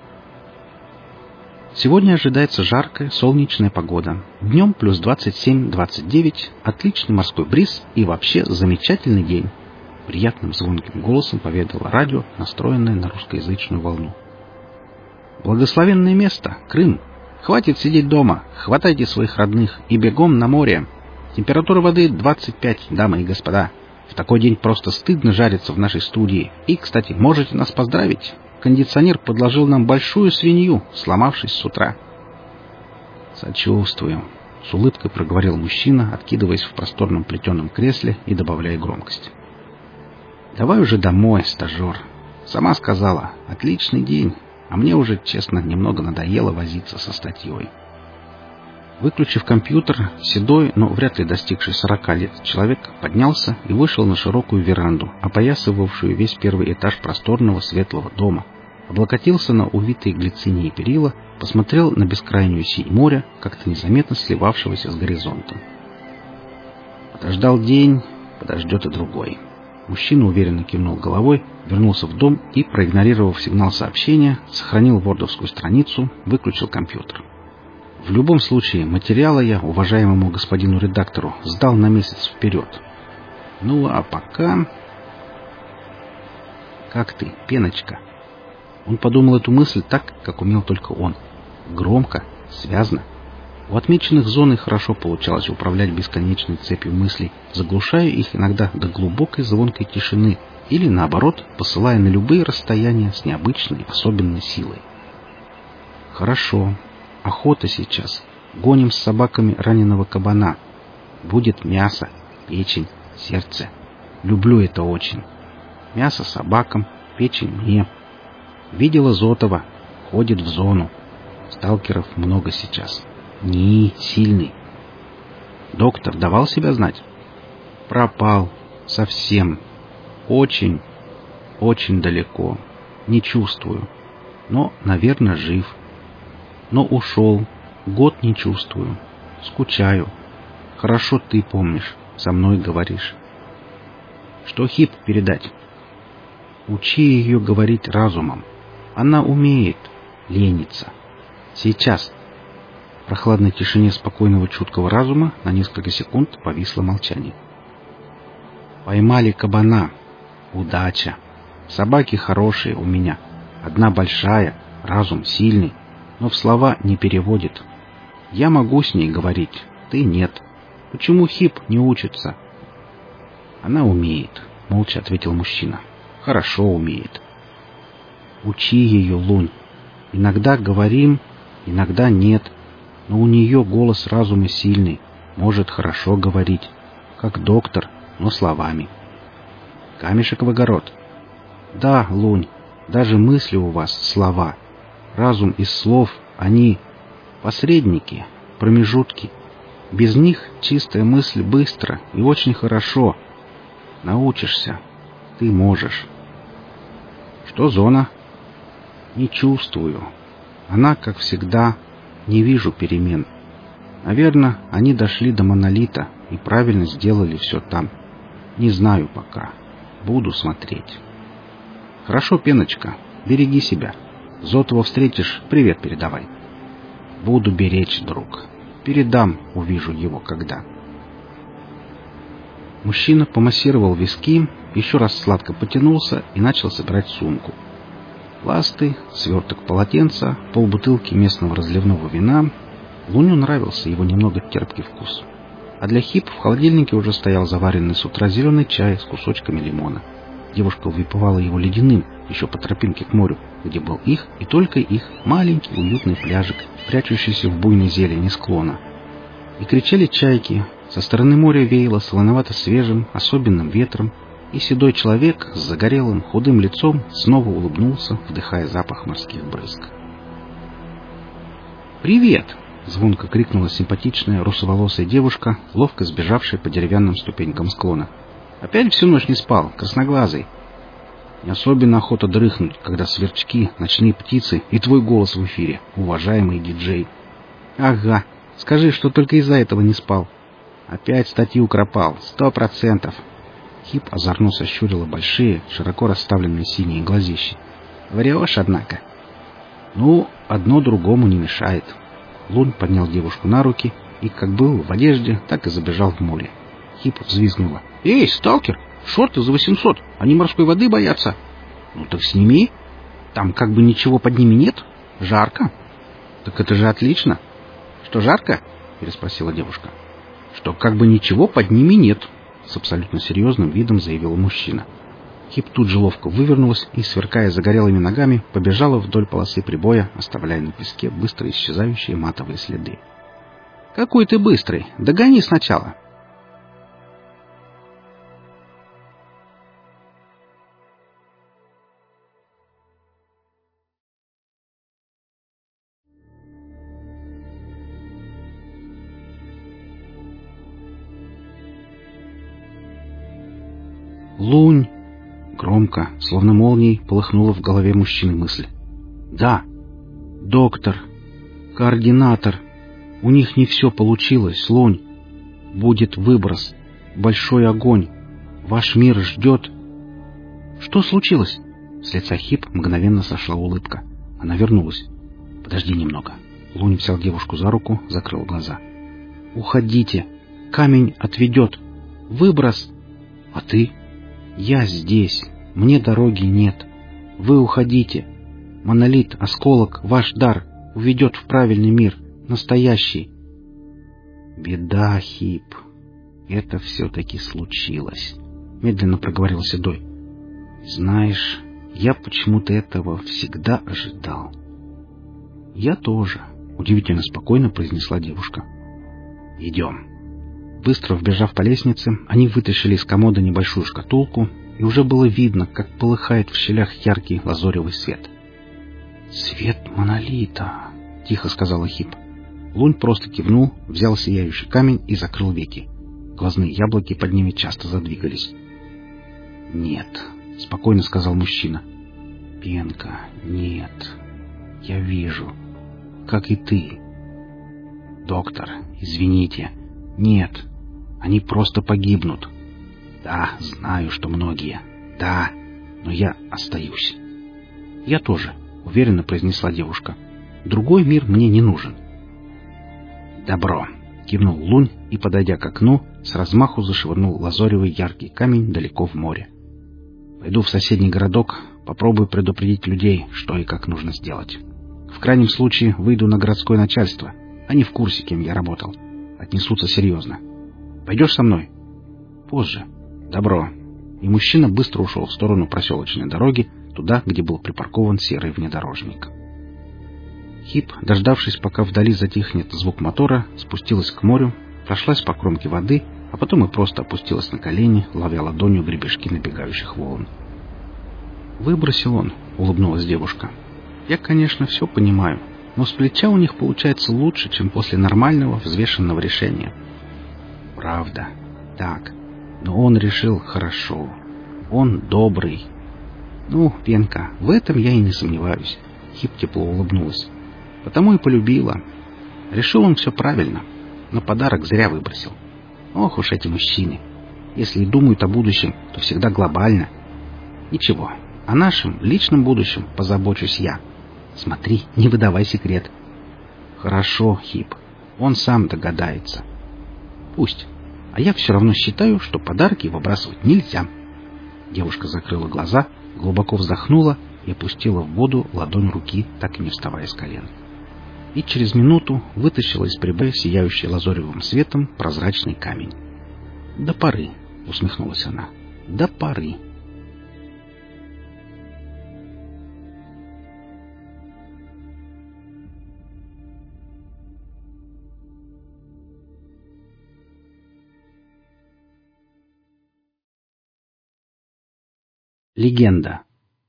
Сегодня ожидается жаркая, солнечная погода. Днем плюс двадцать семь - двадцать девять, отличный морской бриз и вообще замечательный день. Приятным звонким голосом поведало радио, настроенное на русскоязычную волну. Благословенное место, Крым. Хватит сидеть дома, хватайте своих родных и бегом на море. Температура воды двадцать пять, дамы и господа. В такой день просто стыдно жариться в нашей студии. И, кстати, можете нас поздравить. Кондиционер подложил нам большую свинью, сломавшись с утра. «Сочувствую», — с улыбкой проговорил мужчина, откидываясь в просторном плетеном кресле и добавляя громкость. «Давай уже домой, стажер. Сама сказала, отличный день, а мне уже, честно, немного надоело возиться со статьей». Выключив компьютер, седой, но вряд ли достигший сорока лет человек поднялся и вышел на широкую веранду, опоясывавшую весь первый этаж просторного светлого дома, облокотился на увитые глицинией перила, посмотрел на бескрайнюю синь моря, как-то незаметно сливавшегося с горизонтом. Подождал день, подождет и другой. Мужчина уверенно кивнул головой, вернулся в дом и, проигнорировав сигнал сообщения, сохранил вордовскую страницу, выключил компьютер. В любом случае, материалы я уважаемому господину редактору сдал на месяц вперед. Ну, а пока... Как ты, Пеночка? Он подумал эту мысль так, как умел только он. Громко, связно. У отмеченных зоны хорошо получалось управлять бесконечной цепью мыслей, заглушая их иногда до глубокой звонкой тишины или, наоборот, посылая на любые расстояния с необычной, особенной силой. Хорошо. Охота сейчас. Гоним с собаками раненого кабана. Будет мясо, печень, сердце. Люблю это очень. Мясо собакам, печень мне. Видела Зотова. Ходит в зону. Сталкеров много сейчас. НИИ сильный. Доктор давал себя знать? Пропал. Совсем. Очень, очень далеко. Не чувствую. Но, наверное, жив. Но ушел. Год не чувствую. Скучаю. Хорошо ты помнишь. Со мной говоришь. Что Хип передать? Учи ее говорить разумом. Она умеет. Ленится. Сейчас. В прохладной тишине спокойного чуткого разума на несколько секунд повисло молчание. Поймали кабана. Удача. Собаки хорошие у меня. Одна большая, разум сильный, но в слова не переводит. Я могу с ней говорить, ты нет. Почему Хип не учится? Она умеет, молча ответил мужчина. Хорошо умеет. Учи ее, Лунь. Иногда говорим, иногда нет, но у нее голос разума сильный, может хорошо говорить, как доктор, но словами. Камешек в огород. Да, Лунь, даже мысли у вас слова. Разум из слов, они посредники, промежутки. Без них чистая мысль быстро и очень хорошо. Научишься. Ты можешь. Что зона? Не чувствую. Она, как всегда, не вижу перемен. Наверное, они дошли до монолита и правильно сделали все там. Не знаю пока. Буду смотреть. Хорошо, Пеночка, береги себя. Зотова встретишь, привет передавай. Буду беречь, друг. Передам, увижу его когда. Мужчина помассировал виски, еще раз сладко потянулся и начал собирать сумку. Ласты, сверток полотенца, полбутылки местного разливного вина. Луню нравился его немного терпкий вкус. А для Хип в холодильнике уже стоял заваренный с утра зеленый чай с кусочками лимона. Девушка выпивала его ледяным, еще по тропинке к морю, где был их и только их маленький уютный пляжик, прячущийся в буйной зелени склона. И кричали чайки, со стороны моря веяло солоновато-свежим, особенным ветром, и седой человек с загорелым, худым лицом снова улыбнулся, вдыхая запах морских брызг. «Привет!» — звонко крикнула симпатичная русоволосая девушка, ловко сбежавшая по деревянным ступенькам склона. «Опять всю ночь не спал, красноглазый?» «Не особенно охота дрыхнуть, когда сверчки, ночные птицы и твой голос в эфире, уважаемый диджей». «Ага, скажи, что только из-за этого не спал». «Опять статью кропал, сто процентов». Хип озорно сощурила большие, широко расставленные синие глазищи. «Врешь, однако». «Ну, одно другому не мешает». Лунь поднял девушку на руки и, как был в одежде, так и забежал в море. Хип взвизгнула. «Эй, сталкер, шорты за восемьсот, они морской воды боятся». «Ну так сними. Там как бы ничего под ними нет. Жарко». «Так это же отлично». «Что, жарко?» — переспросила девушка. «Что как бы ничего под ними нет», — с абсолютно серьезным видом заявил мужчина. Хип тут же ловко вывернулась и, сверкая загорелыми ногами, побежала вдоль полосы прибоя, оставляя на песке быстро исчезающие матовые следы. «Какой ты быстрый! Догони сначала!» «Лунь!» Громко, словно молнией, полыхнула в голове мужчины мысль. «Да! Доктор! Координатор! У них не все получилось, Лунь! Будет выброс! Большой огонь! Ваш мир ждет!» «Что случилось?» С лица Хип мгновенно сошла улыбка. Она вернулась. «Подожди немного. Лунь взял девушку за руку, закрыл глаза. «Уходите! Камень отведет! Выброс! А ты? Я здесь! Мне дороги нет! Вы уходите! Монолит, осколок, ваш дар уведет в правильный мир, настоящий!» «Беда, Хип! Это все-таки случилось!» — медленно проговорил Седой. «Знаешь, я почему-то этого всегда ожидал». «Я тоже», — удивительно спокойно произнесла девушка. «Идем». Быстро вбежав по лестнице, они вытащили из комода небольшую шкатулку, и уже было видно, как полыхает в щелях яркий лазоревый свет. «Свет монолита», — тихо сказала Хип. Лунь просто кивнул, взял сияющий камень и закрыл веки. Глазные яблоки под ними часто задвигались. «Нет», — спокойно сказал мужчина. «Пенка, нет. Я вижу. Как и ты. Доктор, извините. Нет. Они просто погибнут. Да, знаю, что многие. Да, но я остаюсь». «Я тоже», — уверенно произнесла девушка. «Другой мир мне не нужен». «Добро», — кивнул Лунь и, подойдя к окну, с размаху зашвырнул лазоревый яркий камень далеко в море. «Пойду в соседний городок, попробую предупредить людей, что и как нужно сделать. В крайнем случае выйду на городское начальство. Они в курсе, кем я работал. Отнесутся серьезно. Пойдешь со мной?» «Позже». «Добро». И мужчина быстро ушел в сторону проселочной дороги, туда, где был припаркован серый внедорожник. Хип, дождавшись, пока вдали затихнет звук мотора, спустилась к морю, прошлась по кромке воды, а потом и просто опустилась на колени, ловя ладонью гребешки набегающих волн. «Выбросил он», — улыбнулась девушка. «Я, конечно, все понимаю, но с плеча у них получается лучше, чем после нормального взвешенного решения». «Правда. Так. Но он решил хорошо. Он добрый». «Ну, Пенка, в этом я и не сомневаюсь», — Хип тепло улыбнулась. «Потому и полюбила. Решил он все правильно, но подарок зря выбросил. Ох уж эти мужчины. Если и думают о будущем, то всегда глобально. Ничего, о нашем личном будущем позабочусь я. Смотри, не выдавай секрет». «Хорошо, Хип. Он сам догадается». «Пусть. А я все равно считаю, что подарки выбрасывать нельзя». Девушка закрыла глаза, глубоко вздохнула и опустила в воду ладонь руки, так и не вставая с колен. И через минуту вытащила из прибоя сияющий лазоревым светом прозрачный камень. «До поры», — усмехнулась она, — «до поры». Легенда.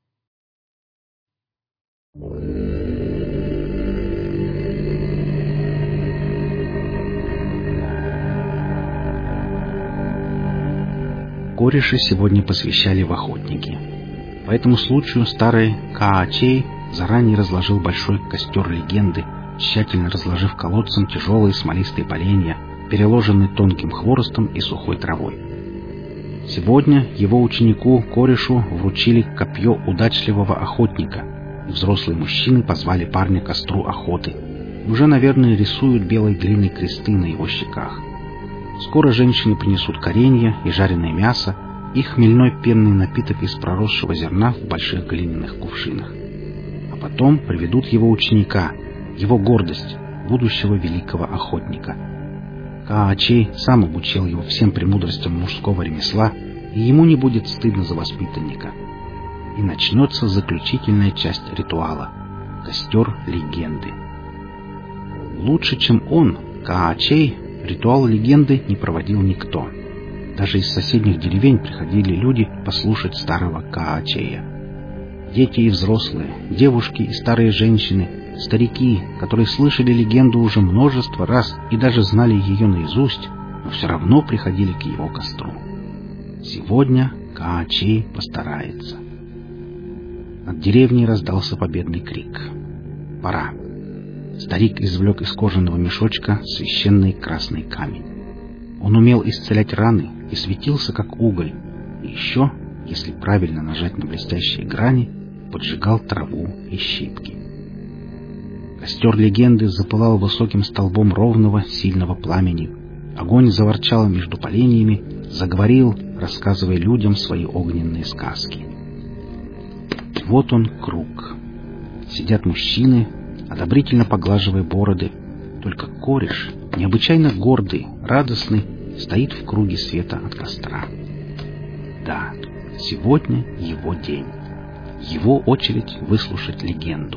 Кореши сегодня посвящали в охотники. По этому случаю старый Каачей заранее разложил большой костер легенды, тщательно разложив колодцем тяжелые смолистые поленья, переложенные тонким хворостом и сухой травой. Сегодня его ученику Корешу вручили копье удачливого охотника, и взрослые мужчины позвали парня к костру охоты. Уже, наверное, рисуют белой глиной кресты на его щеках. Скоро женщины принесут коренья и жареное мясо, и хмельной пенный напиток из проросшего зерна в больших глиняных кувшинах. А потом приведут его ученика, его гордость, будущего великого охотника. Каачей сам обучил его всем премудростям мужского ремесла, и ему не будет стыдно за воспитанника. И начнется заключительная часть ритуала — костер легенды. Лучше, чем он, Каачей, ритуал легенды не проводил никто. Даже из соседних деревень приходили люди послушать старого Каачея. Дети и взрослые, девушки и старые женщины, старики, которые слышали легенду уже множество раз и даже знали ее наизусть, но все равно приходили к его костру. Сегодня Каачей постарается. Над деревней раздался победный крик. «Пора!» Старик извлек из кожаного мешочка священный красный камень. Он умел исцелять раны и светился, как уголь, и еще, если правильно нажать на блестящие грани, поджигал траву и щепки. Костер легенды запылал высоким столбом ровного, сильного пламени. Огонь заворчал между поленьями, заговорил, рассказывая людям свои огненные сказки. Вот он, круг. Сидят мужчины, одобрительно поглаживая бороды. Только кореш, необычайно гордый, радостный, стоит в круге света от костра. Да, сегодня его день. Его очередь выслушать легенду.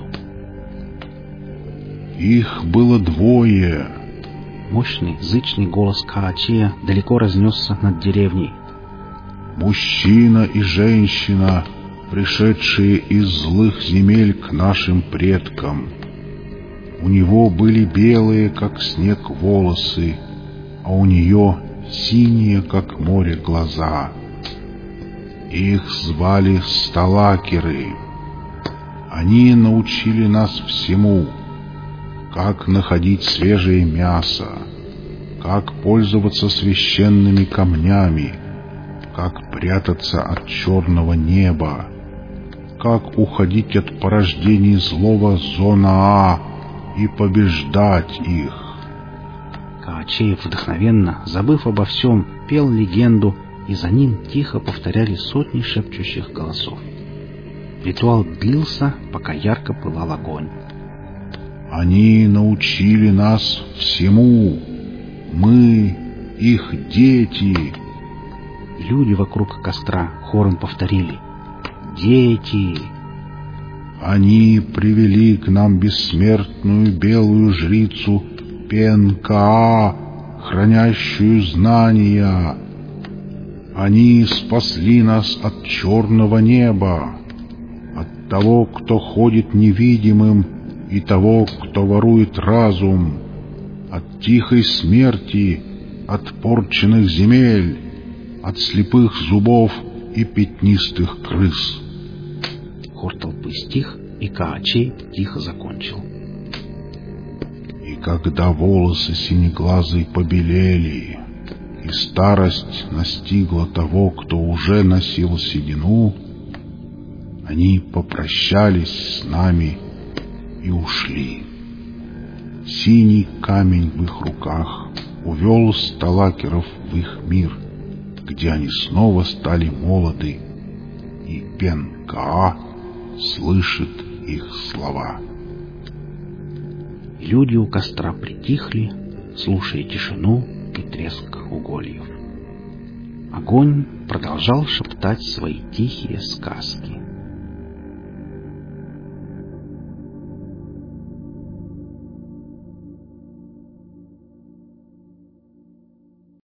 Их было двое. Мощный, зычный голос Каачея далеко разнесся над деревней. Мужчина и женщина, пришедшие из злых земель к нашим предкам. У него были белые, как снег, волосы, а у нее синие, как море, глаза. Их звали Сталакеры. Они научили нас всему: как находить свежее мясо, как пользоваться священными камнями, как прятаться от черного неба, как уходить от порождений злого Зона-А и побеждать их. Каачеев вдохновенно, забыв обо всем, пел легенду, и за ним тихо повторяли сотни шепчущих голосов. Ритуал длился, пока ярко пылал огонь. Они научили нас всему. Мы их дети. Люди вокруг костра хором повторили: «Дети!» Они привели к нам бессмертную белую жрицу Пен-Каа, хранящую знания. Они спасли нас от черного неба, от того, кто ходит невидимым, и того, кто ворует разум, от тихой смерти, от порченных земель, от слепых зубов и пятнистых крыс. Хор толпы стих, и Каачей тихо закончил. И когда волосы синеглазой побелели, и старость настигла того, кто уже носил седину, они попрощались с нами и ушли. Синий камень в их руках увел сталакеров в их мир, где они снова стали молоды, и Пен-Каа слышит их слова. Люди у костра притихли, слушая тишину и треск угольев. Огонь продолжал шептать свои тихие сказки.